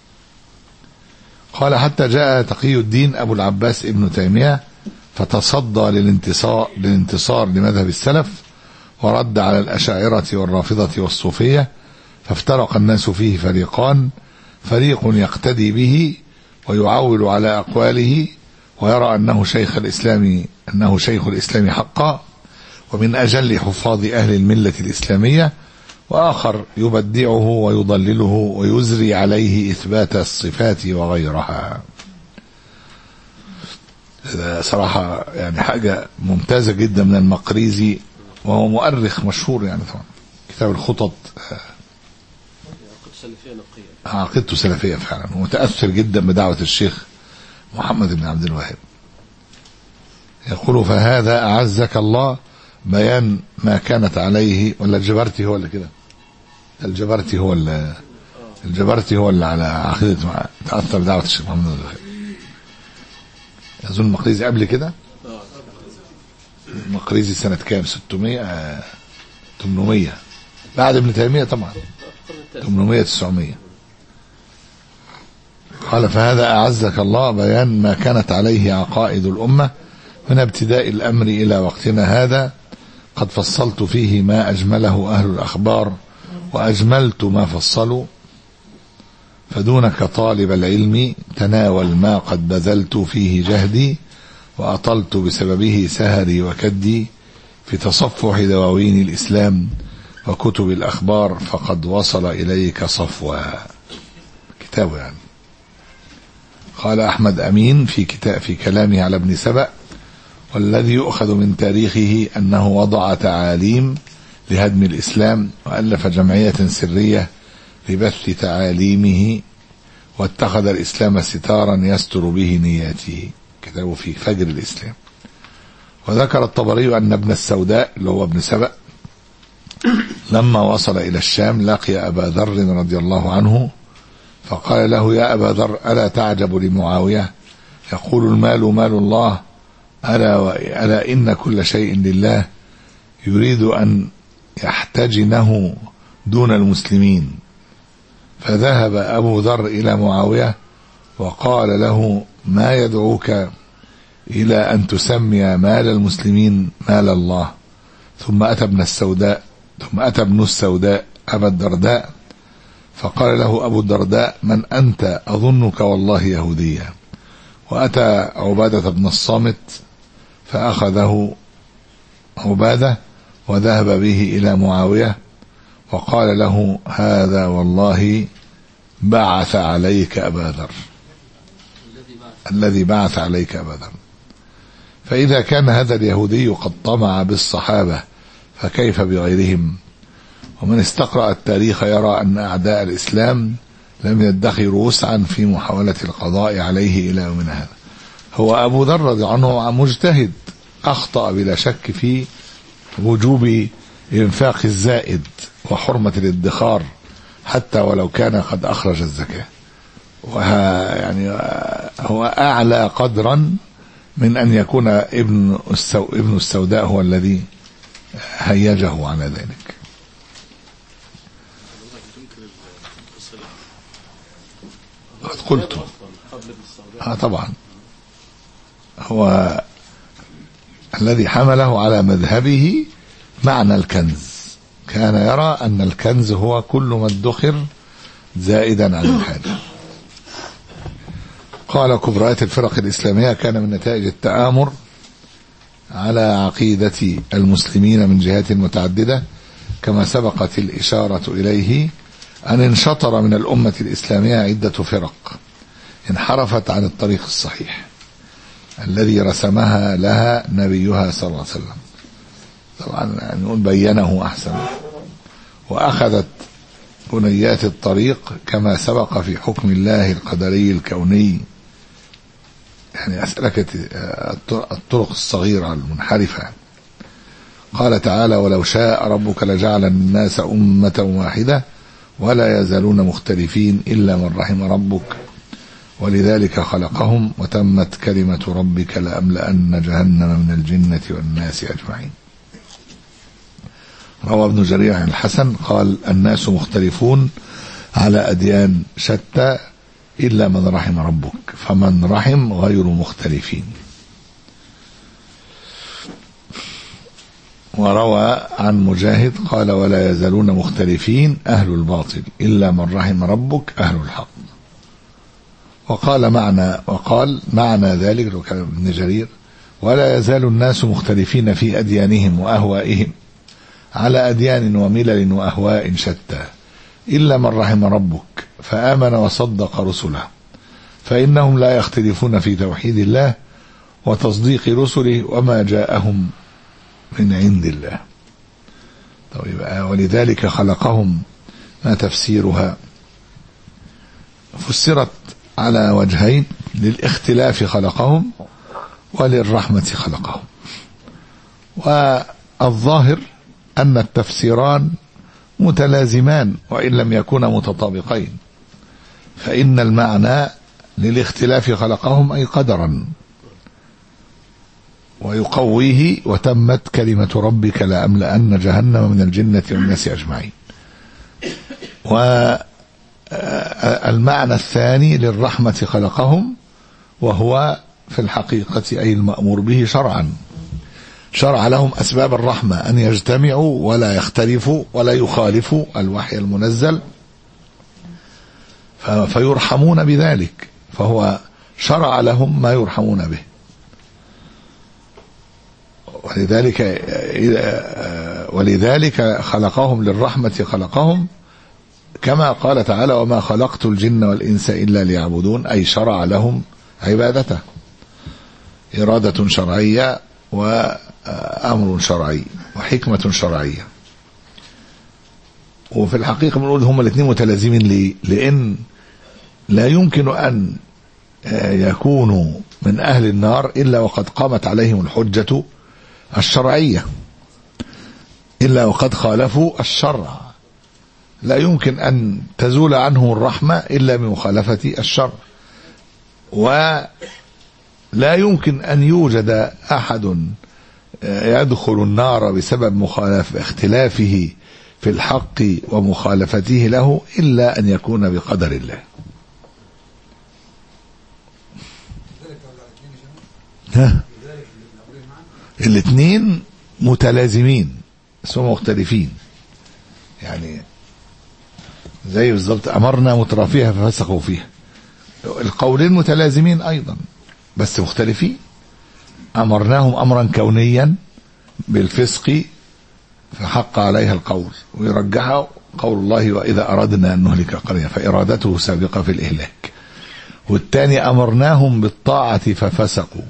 قال حتى جاء تقي الدين أبو العباس ابن تيمية فتصدى للانتصار, للانتصار لمذهب السلف ورد على الأشاعرة والرافضة والصوفية فافترق الناس فيه فريقان فريق يقتدي به ويعول على أقواله ويرى أنه شيخ الإسلام أنه شيخ الإسلام حقا ومن أجل حفاظ أهل الملة الإسلامية وآخر يبدعه ويضلله ويزري عليه إثبات الصفات وغيرها. ده صراحة يعني حاجة ممتازة جدا من المقريزي، وهو مؤرخ مشهور يعني طبعا. كتاب الخطط عقيدته سلفية فعلا، ومتأثر جدا بدعوة الشيخ محمد بن عبد الوهاب. يقول فهذا أعزك الله بيان ما كانت عليه، ولا الجبرتي هو اللي كده، الجبرتي هو اللي الجبرتي هو اللي على عقيدة تأثر بدعوة الشيخ محمد بن عبد الوهاب. أظن المقريزي قبل كده، المقريزي سنة كام؟ ستمائة ثمانمائة بعد ابن تيمية طبعا، ثمانمائة تسعمائة. قال فهذا أعزك الله بيان ما كانت عليه عقائد الأمة من ابتداء الأمر إلى وقتنا هذا، قد فصلت فيه ما أجمله أهل الأخبار وأجملت ما فصلوا، فدونك طالب العلم تناول ما قد بذلت فيه جهدي، وأطلت بسببه سهري وكدي في تصفح دواوين الإسلام وكتب الأخبار، فقد وصل إليك صفوا. كتابه يعني. قال أحمد أمين في كتاب في كلامه على ابن سبأ: والذي يؤخذ من تاريخه أنه وضع تعاليم لهدم الإسلام، وألف جمعية سرية لبث تعاليمه، واتخذ الإسلام ستارا يستر به نياته. كتابه في فجر الإسلام. وذكر الطبري أن ابن السوداء اللي هو ابن سبأ لما وصل إلى الشام لقي أبا ذر رضي الله عنه، فقال له: يا أبا ذر، ألا تعجب لمعاوية يقول المال مال الله، ألا, ألا إن كل شيء لله، يريد أن يحتجنه دون المسلمين. فذهب أبو ذر إلى معاوية وقال له: ما يدعوك إلى أن تسمي مال المسلمين مال الله؟ ثم أتى ابن السوداء ثم أتى ابن السوداء أبا الدرداء فقال له أبو الدرداء: من أنت؟ أظنك والله يهوديا. وأتى عبادة بن الصامت فأخذه عبادة وذهب به إلى معاوية وقال له: هذا والله بعث عليك أبا ذر، الذي بعث عليك أبا ذر. فإذا كان هذا اليهودي قد طمع بالصحابة فكيف بغيرهم؟ ومن استقرأ التاريخ يرى أن أعداء الإسلام لم يدخروا وسعا في محاولة القضاء عليه إلى يومنا هذا. هو أبو ذر رضي عنه مجتهد، أخطأ بلا شك في وجوب إنفاق الزائد وحرمة الادخار حتى ولو كان قد أخرج الزكاة، وها يعني هو أعلى قدرا من أن يكون ابن السو ابن السوداء هو الذي هيجه على ذلك. قد قلت اه طبعا هو الذي حمله على مذهبه معنى الكنز، كان يرى أن الكنز هو كل ما ادخر زائدا عن الحاجة. قال: كبريات الفرق الإسلامية كان من نتائج التآمر على عقيدة المسلمين من جهات متعددة، كما سبقت الإشارة إليه، أن انشطر من الأمة الإسلامية عدة فرق انحرفت عن الطريق الصحيح الذي رسمها لها نبيها صلى الله عليه وسلم. طبعا يعني نقول بينه أحسن، وأخذت بنيات الطريق كما سبق في حكم الله القدري الكوني، يعني أسألك الطرق الصغيرة المنحرفة. قال تعالى: ولو شاء ربك لجعل الناس أمة واحدة ولا يزالون مختلفين إلا من رحم ربك ولذلك خلقهم وتمت كلمة ربك لأملأن جهنم من الجنة والناس أجمعين. روى ابن جرير عن الحسن قال: الناس مختلفون على أديان شتى إلا من رحم ربك، فمن رحم غير مختلفين. وروى عن مجاهد قال: ولا يزالون مختلفين أهل الباطل إلا من رحم ربك أهل الحق. وقال معنى وقال معنى ذلك وكان ابن جرير: ولا يزال الناس مختلفين في أديانهم وأهوائهم على أديان وملل وأهواء شتى إلا من رحم ربك فآمن وصدق رسله، فإنهم لا يختلفون في توحيد الله وتصديق رسله وما جاءهم من عند الله. طيب ولذلك خلقهم، ما تفسيرها؟ فسرت على وجهين: للاختلاف خلقهم وللرحمة خلقهم. والظاهر أن التفسيران متلازمان وإن لم يكونا متطابقين، فإن المعنى للاختلاف خلقهم أي قدرا، ويقويه: وتمت كلمة ربك لأملأن جهنم من الجنة والناس أجمعين. والمعنى الثاني للرحمة خلقهم، وهو في الحقيقة أي المأمور به شرعا، شرع لهم أسباب الرحمة أن يجتمعوا ولا يختلفوا ولا يخالفوا الوحي المنزل فيرحمون بذلك، فهو شرع لهم ما يرحمون به. ولذلك ولذلك خلقهم للرحمة خلقهم، كما قال تعالى: وما خلقت الجن والإنس إلا ليعبدون، أي شرع لهم عبادته، إرادة شرعية وأمر شرعي وحكمة شرعية. وفي الحقيقة بنقول هم الاثنين متلازمين. ليه؟ لأن لا يمكن أن يكونوا من أهل النار إلا وقد قامت عليهم الحجة الشرعية، إلا وقد خالفوا الشرع. لا يمكن أن تزول عنهم الرحمة إلا بمخالفة الشرع، ولا يمكن أن يوجد أحد يدخل النار بسبب مخالف اختلافه في الحق ومخالفته له إلا أن يكون بقدر الله. ها الاثنين متلازمين بس هم مختلفين، يعني زي بالظبط أمرنا مترافيها ففسقوا فيها. القولين متلازمين أيضا بس مختلفين. أمرناهم أمرا كونيا بالفسق فحق عليها القول، ويرجحها قول الله: وإذا أردنا أن نهلك قرية، فإرادته سابقة في الإهلاك. والثاني أمرناهم بالطاعة ففسقوا،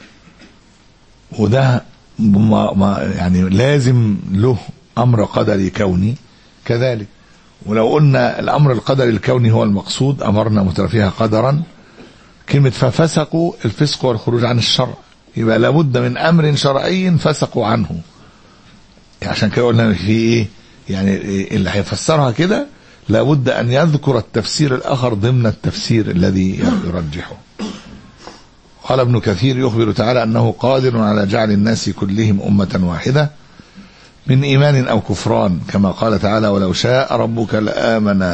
وده ما ما يعني لازم له أمر قدري كوني كذلك. ولو قلنا الأمر القدري الكوني هو المقصود، أمرنا مترفيها قدرا، كلمة ففسقوا الفسق والخروج عن الشرع، يبقى لابد من أمر شرعي فسقوا عنه. عشان كده قلنا في إيه يعني اللي هيفسرها كده لابد أن يذكر التفسير الآخر ضمن التفسير الذي يرجحه. قال ابن كثير: يخبر تعالى أنه قادر على جعل الناس كلهم أمة واحدة من إيمان أو كفران، كما قال تعالى: ولو شاء ربك لآمن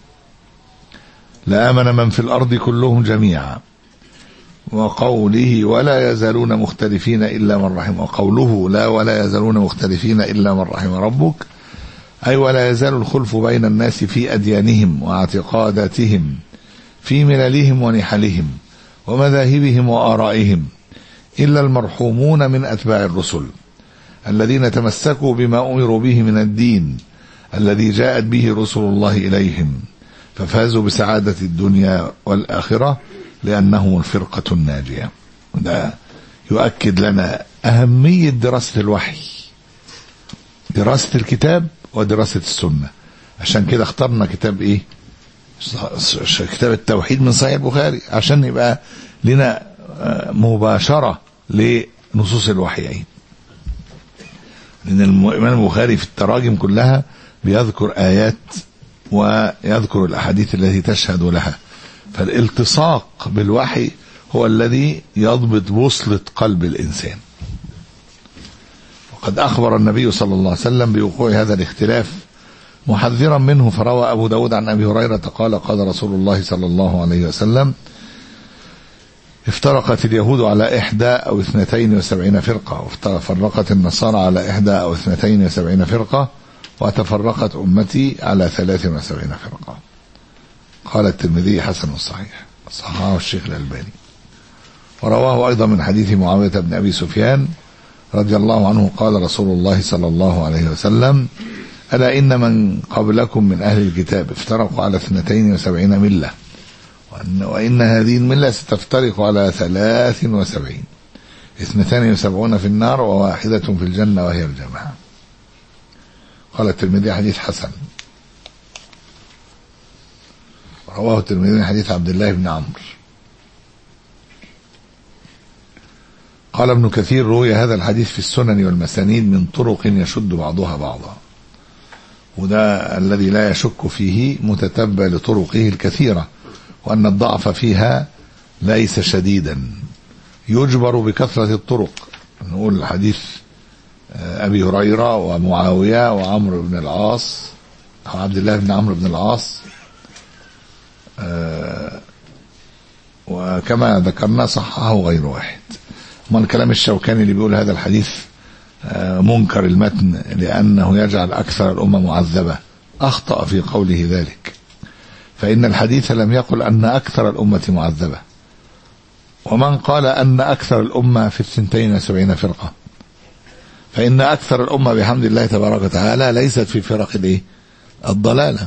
لآمن من في الأرض كلهم جميعا. وقوله: ولا يزالون مختلفين إلا من رحم، وقوله: لا ولا يزالون مختلفين إلا من رحم ربك، أي ولا يزال الخلف بين الناس في أديانهم واعتقاداتهم، في مللهم ونحلهم ومذاهبهم وآرائهم، إلا المرحومون من أتباع الرسل الذين تمسكوا بما أمروا به من الدين الذي جاءت به رسل الله إليهم، ففازوا بسعادة الدنيا والآخرة لأنهم الفرقة الناجية. ده يؤكد لنا أهمية دراسة الوحي، دراسة الكتاب ودراسة السنة. عشان كده اخترنا كتاب إيه؟ كتاب التوحيد من صحيح البخاري، عشان يبقى لنا مباشرة لنصوص الوحيين. لأن الإمام البخاري في التراجم كلها بيذكر آيات ويذكر الأحاديث التي تشهد لها، فالالتصاق بالوحي هو الذي يضبط بوصلة قلب الإنسان. وقد أخبر النبي صلى الله عليه وسلم بوقوع هذا الاختلاف محذرا منه، فروى أبو داود عن أبي هريرة قال: قال رسول الله صلى الله عليه وسلم: افترقت اليهود على إحدى أو اثنتين وسبعين فرقة، وتفرقت النصارى على إحدى أو اثنتين وسبعين فرقة، وتفرقت أمتي على ثلاث وسبعين فرقة. قال الترمذي: حسن صحيح، صححه الشيخ الألباني. ورواه أيضا من حديث معاوية بن أبي سفيان رضي الله عنه قال رسول الله صلى الله عليه وسلم: ألا إن من قبلكم من أهل الكتاب افترقوا على اثنتين وسبعين ملة، وإن, وإن هذه الملة ستفترق على ثلاث وسبعين، اثنتان وسبعون في النار وواحدة في الجنة وهي الجماعة. قال الترمذي حديث حسن. رواه الترمذي من حديث عبد الله بن عمرو. قال ابن كثير روي هذا الحديث في السنن والمسانيد من طرق يشد بعضها بعضا، وده الذي لا يشك فيه متتبع لطرقه الكثيرة، وأن الضعف فيها ليس شديدا يجبر بكثرة الطرق. نقول حديث أبي هريرة ومعاوية وعمرو بن العاص أو عبد الله بن عمرو بن العاص، وكما ذكرنا صححه غير واحد. ما الكلام الشوكاني اللي بيقول هذا الحديث منكر المتن لأنه يجعل أكثر الأمة معذبة، أخطأ في قوله ذلك، فإن الحديث لم يقل أن أكثر الأمة معذبة، ومن قال أن أكثر الأمة في الثنتين وسبعين فرقة، فإن أكثر الأمة بحمد الله تبارك وتعالى ليست في فرق الضلالة.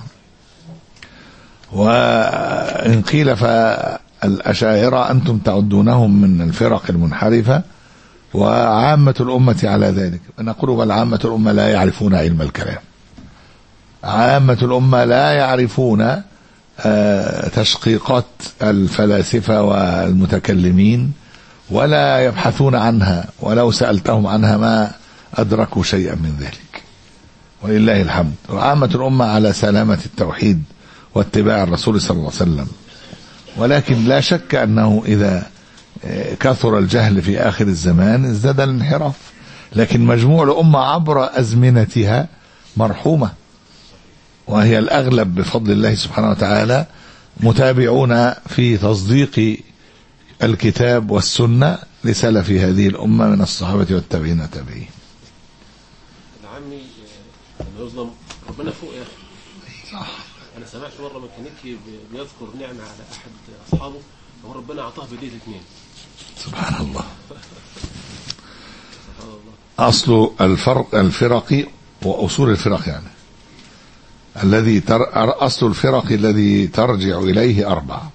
وإن قيل فالأشاعرة أنتم تعدونهم من الفرق المنحرفة وعامة الأمة على ذلك، نقول بل عامة الأمة لا يعرفون علم الكلام، عامة الأمة لا يعرفون تشقيقات الفلاسفة والمتكلمين ولا يبحثون عنها، ولو سألتهم عنها ما أدركوا شيئا من ذلك، ولله الحمد. وعامة الأمة على سلامة التوحيد واتباع الرسول صلى الله عليه وسلم، ولكن لا شك أنه إذا كثر الجهل في آخر الزمان ازداد الانحراف، لكن مجموع الأمة عبر أزمنتها مرحومة، وهي الأغلب بفضل الله سبحانه وتعالى متابعون في تصديق الكتاب والسنة لسلف هذه الأمة من الصحابة والتابعين والتابعين. عمي لما يظلم ربنا فوق يا أخي. صح. أنا سمعت مرة ميكانيكي بيذكر نعمة على أحد أصحابه وربنا أعطاه بديل اثنين. سبحان الله. أصل الفرق الفرق وأصول الفرق يعني الذي تر... أصل الفرق الذي ترجع إليه أربعة.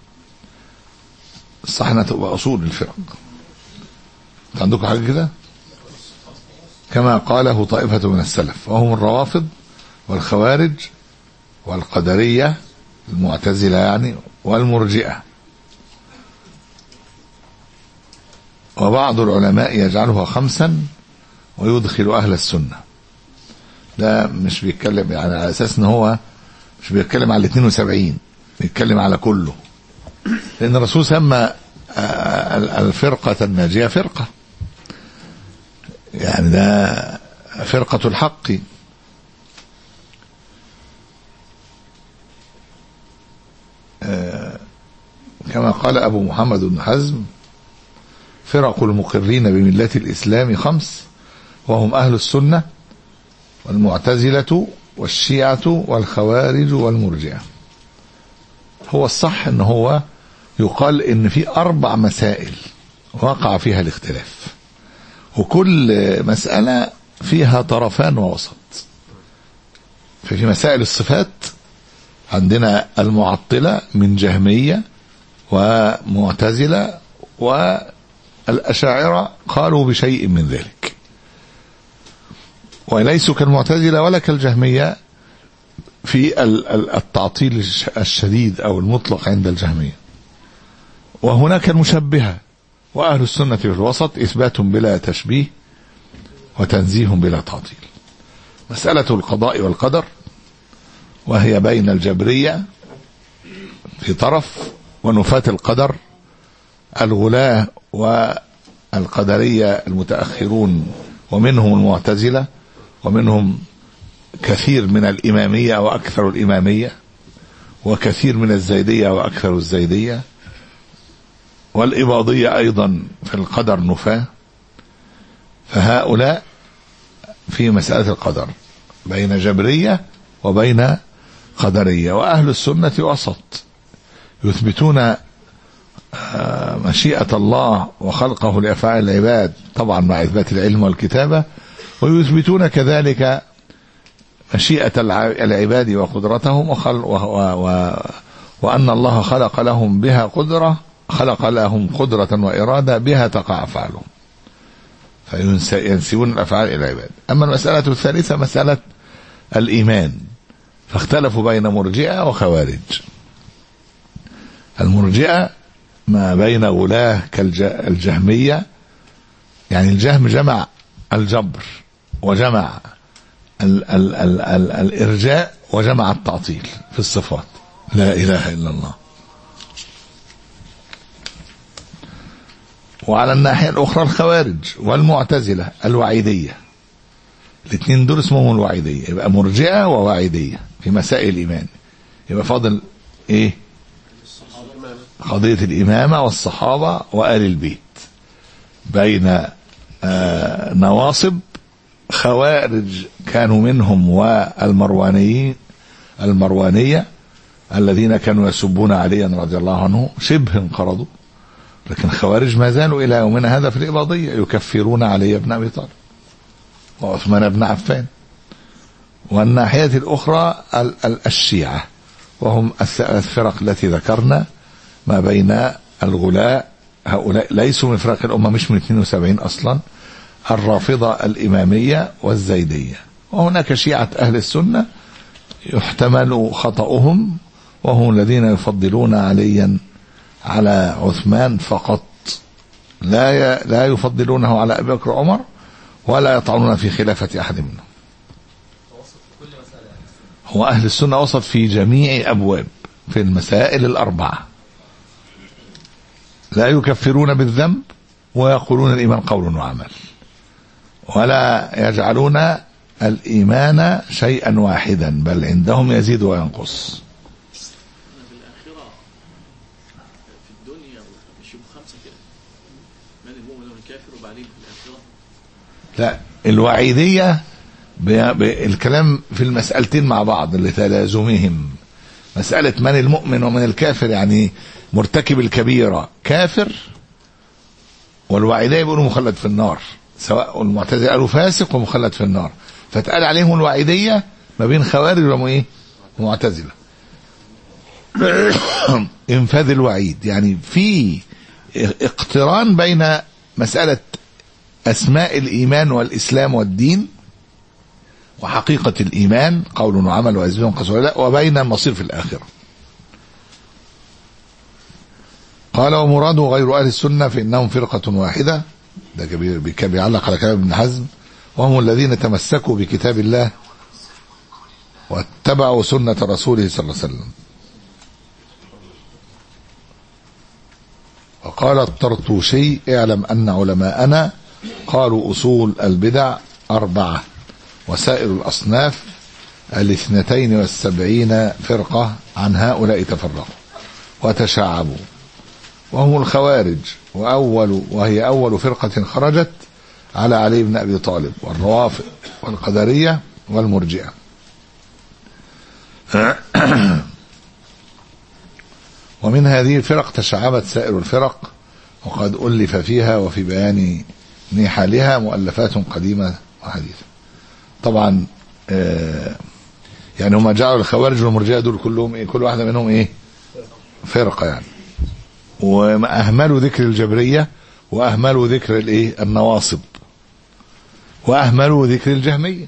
صحنا تبقى أصول الفرق. عندكم حاجة كده؟ كما قاله طائفة من السلف، وهم الروافض والخوارج والقدرية المعتزلة يعني والمرجئة. وبعض العلماء يجعلها خمسا ويدخل أهل السنة. ده مش بيتكلم يعني على أساس ان هو مش بيتكلم على اثنين وسبعين، بيتكلم على كله، لأن الرسول سمى الفرقة الناجية فرقة، يعني ده فرقة الحق. كما قال أبو محمد بن حزم: فرق المقرين بملة الإسلام خمس، وهم أهل السنة والمعتزلة والشيعة والخوارج والمرجئة. هو الصح ان هو يقال ان في اربع مسائل وقع فيها الاختلاف، وكل مسألة فيها طرفان ووسط. ففي مسائل الصفات عندنا المعطلة من جهمية ومعتزلة والأشاعرة قالوا بشيء من ذلك، وليسوا كالمعتزلة ولا كالجهمية في التعطيل الشديد أو المطلق عند الجهمية. وهناك المشبهة، وأهل السنة في الوسط إثبات بلا تشبيه وتنزيه بلا تعطيل. مسألة القضاء والقدر وهي بين الجبرية في طرف ونفاة القدر الغلاة والقدرية المتأخرون، ومنهم المعتزلة، ومنهم كثير من الإمامية وأكثر الإمامية، وكثير من الزيدية وأكثر الزيدية، والإباضية أيضا في القدر نفاة. فهؤلاء في مسألة القدر بين جبرية وبين قدرية. وأهل السنة وسط، يثبتون مشيئة الله وخلقه لأفعال العباد طبعا مع إثبات العلم والكتابة، ويثبتون كذلك مشيئة العباد وقدرتهم وخل و و وأن الله خلق لهم بها قدرة، خلق لهم قدرة وإرادة بها تقع أفعالهم. فينسبون الأفعال إلى العباد. أما المسألة الثالثة مسألة الإيمان، فاختلفوا بين مرجئة وخوارج. المرجئة ما بين غلاة كالجهمية، يعني الجهم جمع الجبر وجمع ال ال ال ال الإرجاء وجمع التعطيل في الصفات، لا إله إلا الله. وعلى الناحية الأخرى الخوارج والمعتزلة الوعيدية، الاثنين دول اسمهم الوعيدية، يبقى مرجئة ووعيدية في مسائل الإيمان. يبقى فاضل إيه؟ قضية الإمامة والصحابة وآل البيت. بين آه نواصب خوارج كانوا منهم والمروانيين المروانية الذين كانوا يسبون عليا رضي الله عنه شبه انقرضوا، لكن خوارج ما زالوا إلى يومنا هذا في الإباضية يكفرون علي بن أبي طالب وعثمان بن عفان. والناحية الأخرى الشيعة وهم الفرق التي ذكرنا ما بين الغلاء، هؤلاء ليسوا من فرق الأمة، مش من اثنين وسبعين أصلا، الرافضة الإمامية والزيدية. وهناك شيعة أهل السنة يحتمل خطأهم، وهم الذين يفضلون عليا على عثمان فقط، لا لا يفضلونه على أبي بكر وعمر، ولا يطعنون في خلافة أحد منهم. هو أهل السنة وسط في جميع أبواب في المسائل الأربعة، لا يكفرون بالذنب ويقولون الإيمان قول وعمل، ولا يجعلون الإيمان شيئا واحدا، بل عندهم يزيد وينقص. لا، الوعيدية الكلام في المسألتين مع بعض لتلازمهم. مسألة من المؤمن ومن الكافر، يعني مرتكب الكبيرة كافر، والوعيدية يقولوا مخلد في النار، سواء المعتزلة قالوا فاسق ومخلد في النار، فتقال عليهم الوعيدية ما بين خوارج ومعتزلة معتزلة. انفاذ الوعيد يعني في اقتران بين مسألة أسماء الإيمان والإسلام والدين وحقيقة الإيمان قول وعمل ويزيد وينقص ولا لا، وبين المصير في الآخرة. قال ومراده غير أهل السنة فإنهم فرقة واحدة، ده بيعلق على كلام ابن حزم، وهم الذين تمسكوا بكتاب الله واتبعوا سنة رسوله صلى الله عليه وسلم. وقال الطرطوشي اعلم أن علماءنا قالوا أصول البدع أربعة، وسائر الأصناف الاثنتين والسبعين فرقة عن هؤلاء تفرقوا وتشعبوا، وهم الخوارج، وأول وهي أول فرقة خرجت على علي بن أبي طالب، والروافض والقدرية والمرجئة. ومن هذه الفرق تشعبت سائر الفرق، وقد ألف فيها وفي بيان نحالها مؤلفات قديمة وحديثة. طبعا آه يعني هم جعلوا الخوارج والمرجئة دول كلهم إيه؟ كل واحدة منهم إيه؟ فرقة يعني. وأهملوا ذكر الجبرية، وأهملوا ذكر الإيه؟ النواصب، وأهملوا ذكر الجهمية.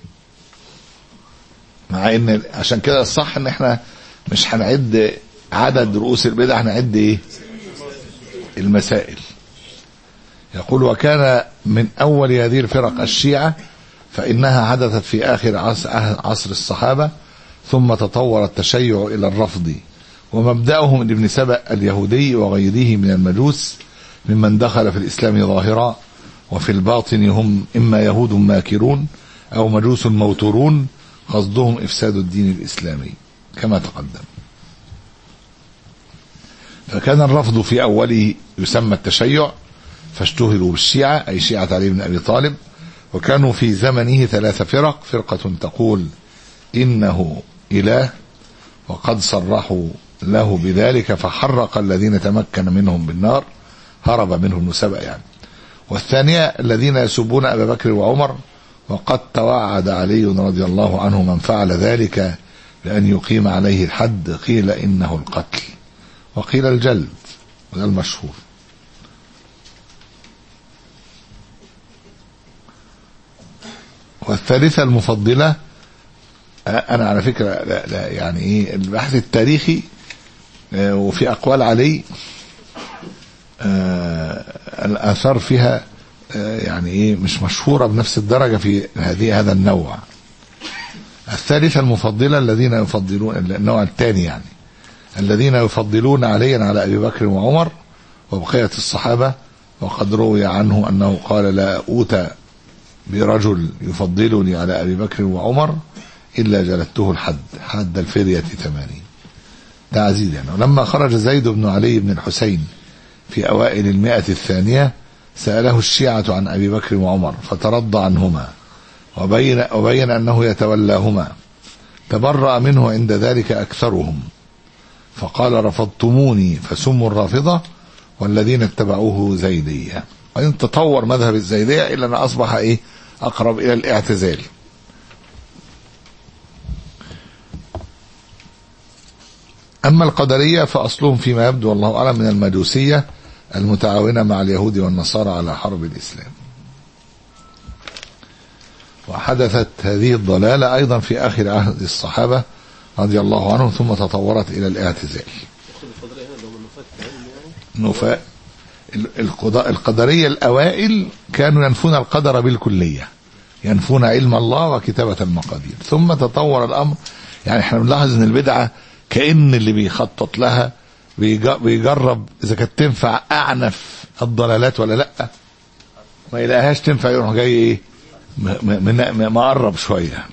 مع إن عشان كده الصح إن إحنا مش هنعد عدد رؤوس البدع، هنعد إيه؟ المسائل. يقول وكان من أول هذه الفرق الشيعة، فإنها حدثت في آخر عصر الصحابة، ثم تطور التشيع إلى الرفض، ومبدأهم من ابن سبأ اليهودي وغيره من المجوس ممن دخل في الإسلام ظاهرا، وفي الباطن هم إما يهود ماكرون أو مجوس موتورون قصدهم إفساد الدين الإسلامي كما تقدم. فكان الرفض في أوله يسمى التشيع، فاشتهروا بالشيعة أي شيعة علي بن أبي طالب. وكانوا في زمنه ثلاث فرق، فرقة تقول إنه إله وقد صرحوا له بذلك فحرق الذين تمكن منهم بالنار، هرب منهم ابن سبأ يعني. والثانية الذين يسبون أبا بكر وعمر، وقد توعد علي رضي الله عنه من فعل ذلك لأن يقيم عليه الحد، قيل إنه القتل وقيل الجلد، وده المشهور. والثالثة المفضلة، أنا على فكرة لا لا يعني إيه البحث التاريخي وفي أقوال علي الآثار فيها يعني إيه مش مشهورة بنفس الدرجة في هذه هذا النوع. الثالثة المفضلة الذين يفضلون النوع الثاني يعني الذين يفضلون عليا على أبي بكر وعمر وبقية الصحابة، وقد روي عنه أنه قال لا أوتى برجل يفضلني على أبي بكر وعمر إلا جلدته الحد حد الفرية ثمانين تعزيز يعني. ولما خرج زيد بن علي بن الحسين في أوائل المئة الثانية سأله الشيعة عن أبي بكر وعمر فترضى عنهما وبين, وبين أنه يتولاهما، تبرأ منه عند ذلك أكثرهم فقال رفضتموني فسموا الرافضة والذين اتبعوه زيدية. وإن تطور مذهب الزيدية إلا أن أصبح إيه أقرب إلى الاعتزال. أما القدرية فأصلهم فيما يبدو والله أعلم من المجوسية المتعاونة مع اليهود والنصارى على حرب الإسلام. وحدثت هذه الضلالة أيضا في آخر عهد الصحابة رضي الله عنهم ثم تطورت إلى الاعتزال. نفاء القدرية الأوائل كانوا ينفون القدر بالكلية، ينفون علم الله وكتابة المقادير، ثم تطور الأمر. يعني احنا بنلاحظ ان البدعة كأن اللي بيخطط لها بيجرب إذا كانت تنفع أعنف الضلالات ولا لأ، ما يلاقيهاش تنفع يروح جاي إيه مقرب شوية.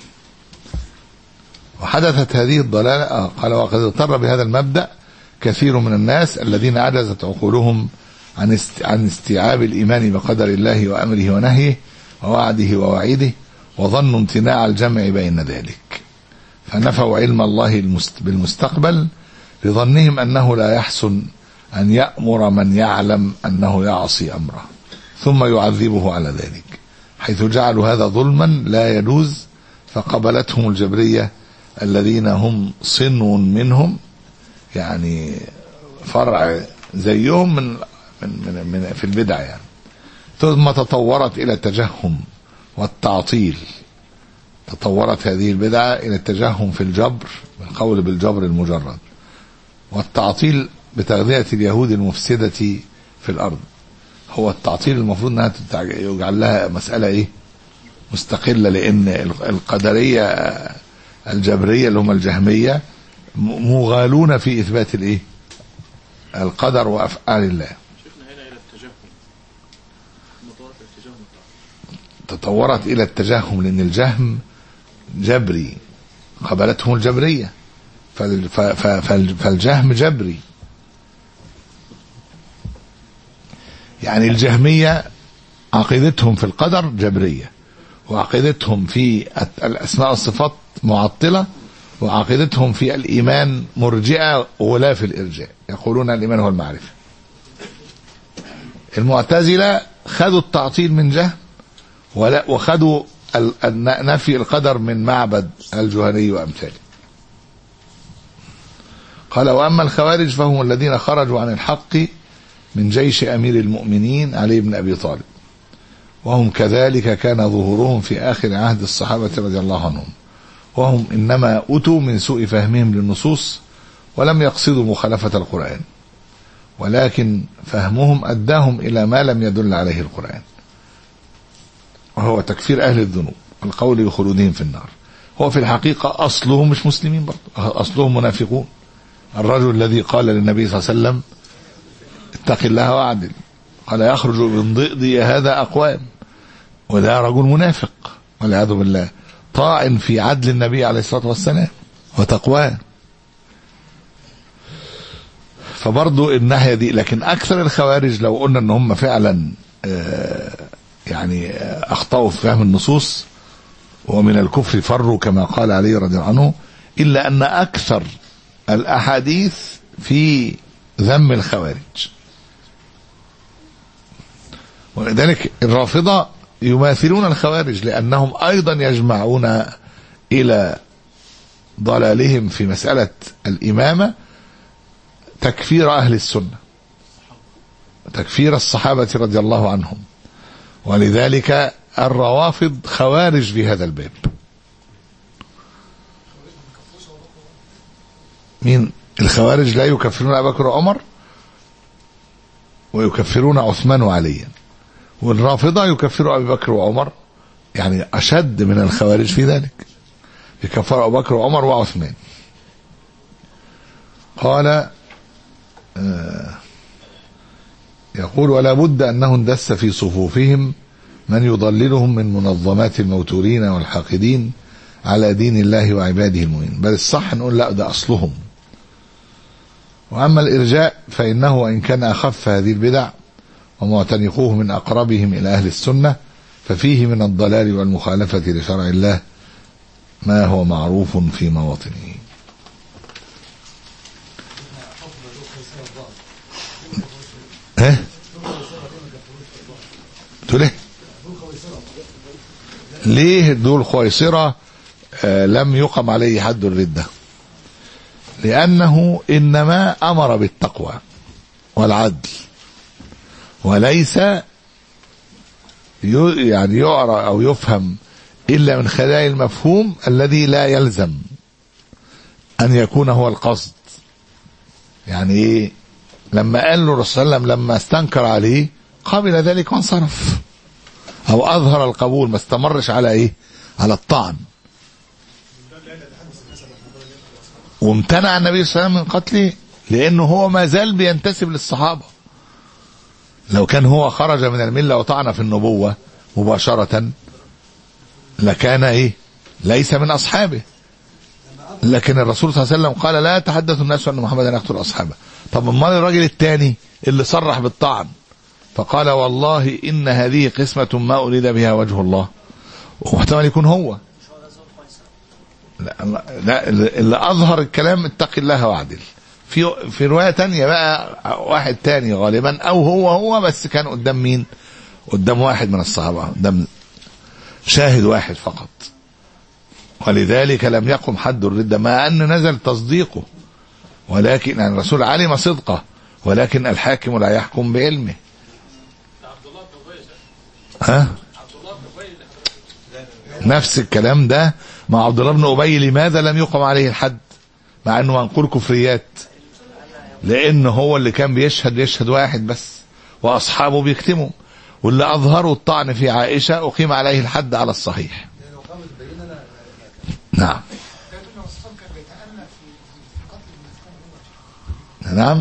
وحدثت هذه الضلالة قال وقد اضطر بهذا المبدأ كثير من الناس الذين عجزت عقولهم عن عن استيعاب الإيمان بقدر الله وأمره ونهيه ووعده ووعيده، وظنوا امتناع الجمع بين ذلك، فنفوا علم الله بالمستقبل لظنهم أنه لا يحسن أن يأمر من يعلم أنه يعصي أمره ثم يعذبه على ذلك، حيث جعلوا هذا ظلما لا يجوز. فقبلتهم الجبرية الذين هم صنو منهم، يعني فرع زيهم من من من, من في البدع يعني. ثم تطورت إلى التجهم والتعطيل، تطورت هذه البدعة إلى التجهم في الجبر بالقول بالجبر المجرد، والتعطيل بتغذية اليهود المفسدة في الأرض. هو التعطيل المفروض أنها يجعل لها مسألة إيه مستقلة، لأن القدرية الجبرية اللي هم الجهمية مغالون في إثبات الإيه القدر وأفعال الله. شفنا هنا إلى التجهم، تطورت إلى التجهم لأن الجهم جبري، قبلتهم الجبرية فالجهم جبري. يعني الجهمية عقيدتهم في القدر جبرية، وعقيدتهم في الأسماء والصفات معطلة، وعقيدتهم في الإيمان مرجئة ولا في الإرجاء، يقولون الإيمان هو المعرفة. المعتزلة خذوا التعطيل من جهم وخذوا نفي القدر من معبد الجهني وأمثاله. قال وأما الخوارج فهم الذين خرجوا عن الحق من جيش أمير المؤمنين علي بن أبي طالب، وهم كذلك كان ظهورهم في آخر عهد الصحابة رضي الله عنهم، وهم إنما أتوا من سوء فهمهم للنصوص ولم يقصدوا مخالفة القرآن، ولكن فهمهم أداهم إلى ما لم يدل عليه القرآن، وهو تكفير أهل الذنوب والقول بخلودهم في النار. هو في الحقيقة أصلهم مش مسلمين برضه، أصلهم منافقون. الرجل الذي قال للنبي صلى الله عليه وسلم اتق الله واعدل، قال يخرج من ضئضي هذا أقوام، وده رجل منافق والعياذ بالله، طاعن في عدل النبي عليه الصلاة والسلام وتقواه. فبرضو الناحية دي. لكن أكثر الخوارج لو قلنا أن هم فعلا يعني أخطأوا في فهم النصوص ومن الكفر فروا كما قال علي رضي الله عنه، إلا أن أكثر الأحاديث في ذم الخوارج. ولذلك الرافضة يماثلون الخوارج لأنهم أيضا يجمعون إلى ضلالهم في مسألة الإمامة تكفير أهل السنة، تكفير الصحابة رضي الله عنهم. ولذلك الروافض خوارج في هذا الباب. مين الخوارج؟ لا يكفرون أبا بكر وعمر ويكفرون عثمان وعليا، والرافضة يكفروا أبي بكر وعمر، يعني أشد من الخوارج في ذلك، يكفروا أبو بكر وعمر وعثمان. قال آه يقول ولا بد أنه اندس في صفوفهم من يضللهم من منظمات الموتورين والحاقدين على دين الله وعباده المؤمنين، بل الصح نقول لا ده أصلهم. وأما الإرجاء فإنه وإن كان أخف هذه البدع ومعتنقوه من أقربهم إلى أهل السنة ففيه من الضلال والمخالفة لشرع الله ما هو معروف في مواطنه. ها تقول ايه؟ ليه دول خويصرة آه لم يقم عليه حد الردة؟ لأنه إنما أمر بالتقوى والعدل، وليس يعني يعرى أو يفهم إلا من خلال المفهوم الذي لا يلزم أن يكون هو القصد. يعني إيه؟ لما قال له الرسول صلى الله عليه وسلم لما استنكر عليه قابل ذلك وانصرف، أو أظهر القبول، ما استمرش على إيه؟ على الطعن. وامتنع النبي صلى الله عليه وسلم من قتله لأنه هو ما زال بينتسب للصحابة. لو كان هو خرج من الملة وطعن في النبوة مباشرة لكان إيه؟ ليس من أصحابه. لكن الرسول صلى الله عليه وسلم قال لا يتحدث الناس أن محمدا يقتل أصحابه. طب امال الراجل الثاني اللي صرح بالطعن فقال والله إن هذه قسمة ما أريد بها وجه الله، واحتمال يكون هو لا, لا اللي أظهر الكلام اتق الله واعدل. في في رواية تانية بقى واحد تاني غالبا أو هو هو بس كان قدام مين؟ قدام واحد من الصحابة، قدام شاهد واحد فقط، ولذلك لم يقم حد الردة مع أن نزل تصديقه، ولكن يعني الرسول علم صدقه، ولكن الحاكم لا يحكم بعلمه. ها؟ نفس الكلام ده مع عبد الله بن أبي. لماذا لم يقم عليه الحد مع أنه منقول كفريات؟ لأنه هو اللي كان بيشهد يشهد واحد بس وأصحابه بيكتموا، واللي أظهروا الطعن في عائشة أقيم عليه الحد على الصحيح. نعم نعم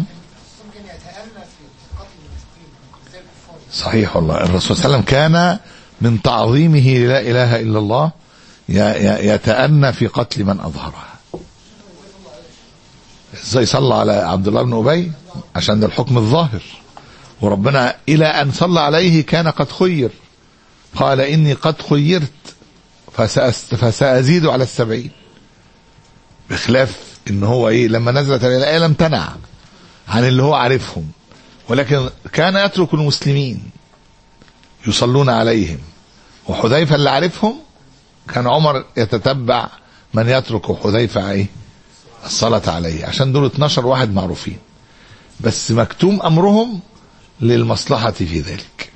صحيح والله. الرسول صلى الله عليه وسلم كان من تعظيمه لا إله إلا الله يتأنى في قتل من أظهرها. ازاي صلى على عبد الله بن أبي؟ عشان ده الحكم الظاهر، وربنا إلى أن صلى عليه كان قد خير، قال إني قد خيرت فسأزيد على السبعين، بخلاف إن هو إيه لما نزلت الآية لم تنع عن اللي هو عارفهم، ولكن كان يترك المسلمين يصلون عليهم. وحذيفة اللي عارفهم كان عمر يتتبع من يترك حذيفة ايه الصلاة عليه، عشان دول اتناشر واحد معروفين بس مكتوم امرهم للمصلحة في ذلك،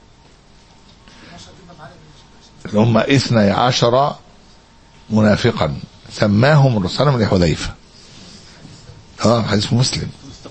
اللي هم اثني عشر منافقا سماهم الرسول صلى الله عليه وسلم لحذيفة. اه حديث مسلم.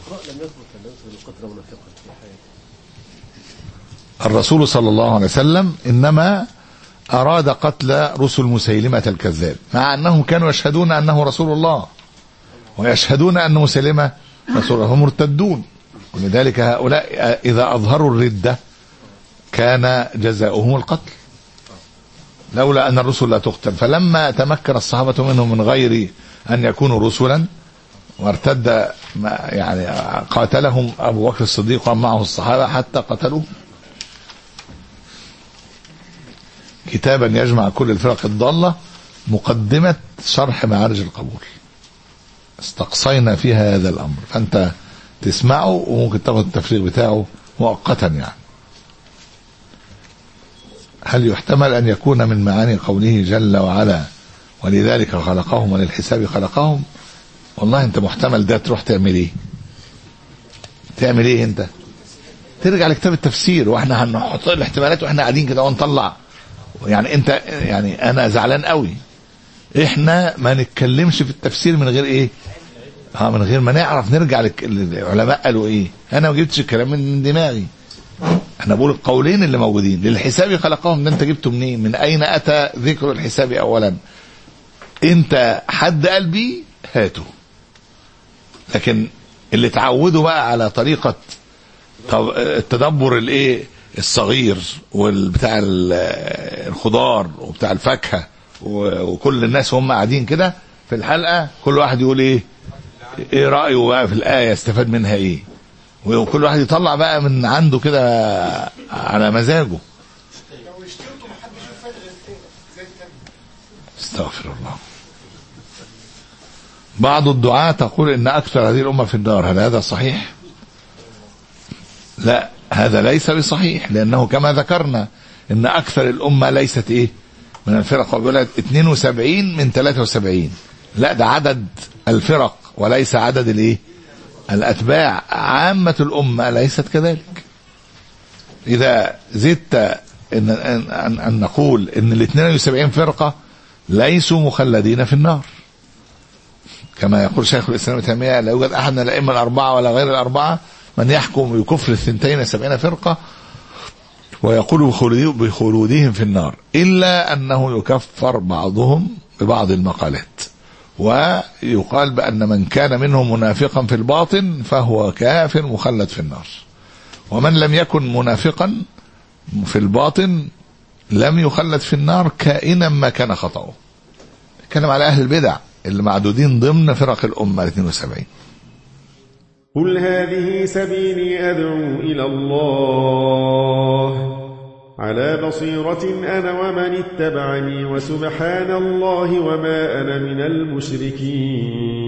الرسول صلى الله عليه وسلم إنما أراد قتل رسل مسيلمة الكذاب، مع أنهم كانوا يشهدون أنه رسول الله ويشهدون أن مسيلمة رسول الله، هم مرتدون. ولذلك هؤلاء إذا أظهروا الردة كان جزاؤهم القتل لولا أن الرسل لا تقتل. فلما تمكن الصحابة منهم من غير أن يكونوا رسلا وارتد يعني قاتلهم أبو بكر الصديق ومعه الصحابة حتى قتلوه. كتابا يجمع كل الفرق الضالة، مقدمة شرح معارج القبول، استقصينا فيها هذا الأمر، فأنت تسمعه وممكن تاخد التفريغ بتاعه مؤقتا. يعني هل يحتمل أن يكون من معاني قوله جل وعلا ولذلك خلقهم وللحساب خلقهم؟ والله أنت محتمل ده تروح تعمل إيه؟ تعمل إيه أنت؟ ترجع لكتاب التفسير، وإحنا هنحط الاحتمالات وإحنا قاعدين كده ونطلع يعني انت يعني انا زعلان قوي احنا ما نتكلمش في التفسير من غير ايه اه من غير ما نعرف نرجع للعلماء قالوا ايه. انا ما جبتش الكلام من دماغي، انا بقول القولين اللي موجودين. للحساب خلقهم، ده انت جبته منين؟ من اين اتى ذكر الحساب اولا؟ انت حد قال بيه هاته. لكن اللي تعودوا بقى على طريقة التدبر الايه الصغير والبتاع الخضار وبتاع الفاكهة وكل الناس هم قاعدين كده في الحلقة كل واحد يقول ايه ايه رأيه بقى في الآية استفاد منها ايه، وكل واحد يطلع بقى من عنده كده على مزاجه. استغفر الله. بعض الدعاة تقول ان اكثر هذه الامة في النار، هل هذا صحيح؟ لا، هذا ليس بصحيح، لانه كما ذكرنا ان اكثر الامة ليست ايه من الفرق، وبيقول اثنين وسبعين من ثلاثة وسبعين، لا ده عدد الفرق وليس عدد الايه الاتباع. عامة الامة ليست كذلك. اذا زدت ان, أن, أن نقول ان ال اثنين وسبعين فرقة ليسوا مخلدين في النار، كما يقول شيخ الاسلام ابن تيمية لا يوجد احد من الائمة الاربعة ولا غير الاربعة من يحكم بكفر الثنتين وسبعين فرقة ويقول بخلودهم في النار، الا انه يكفر بعضهم ببعض المقالات، ويقال بأن من كان منهم منافقا في الباطن فهو كافر مخلد في النار، ومن لم يكن منافقا في الباطن لم يخلد في النار كائنا ما كان خطأه. نتكلم على أهل البدع اللي معدودين ضمن فرق الأمة اثنين وسبعين. قل هذه سبيلي أدعو إلى الله على بصيرة أنا ومن اتبعني وسبحان الله وما أنا من المشركين.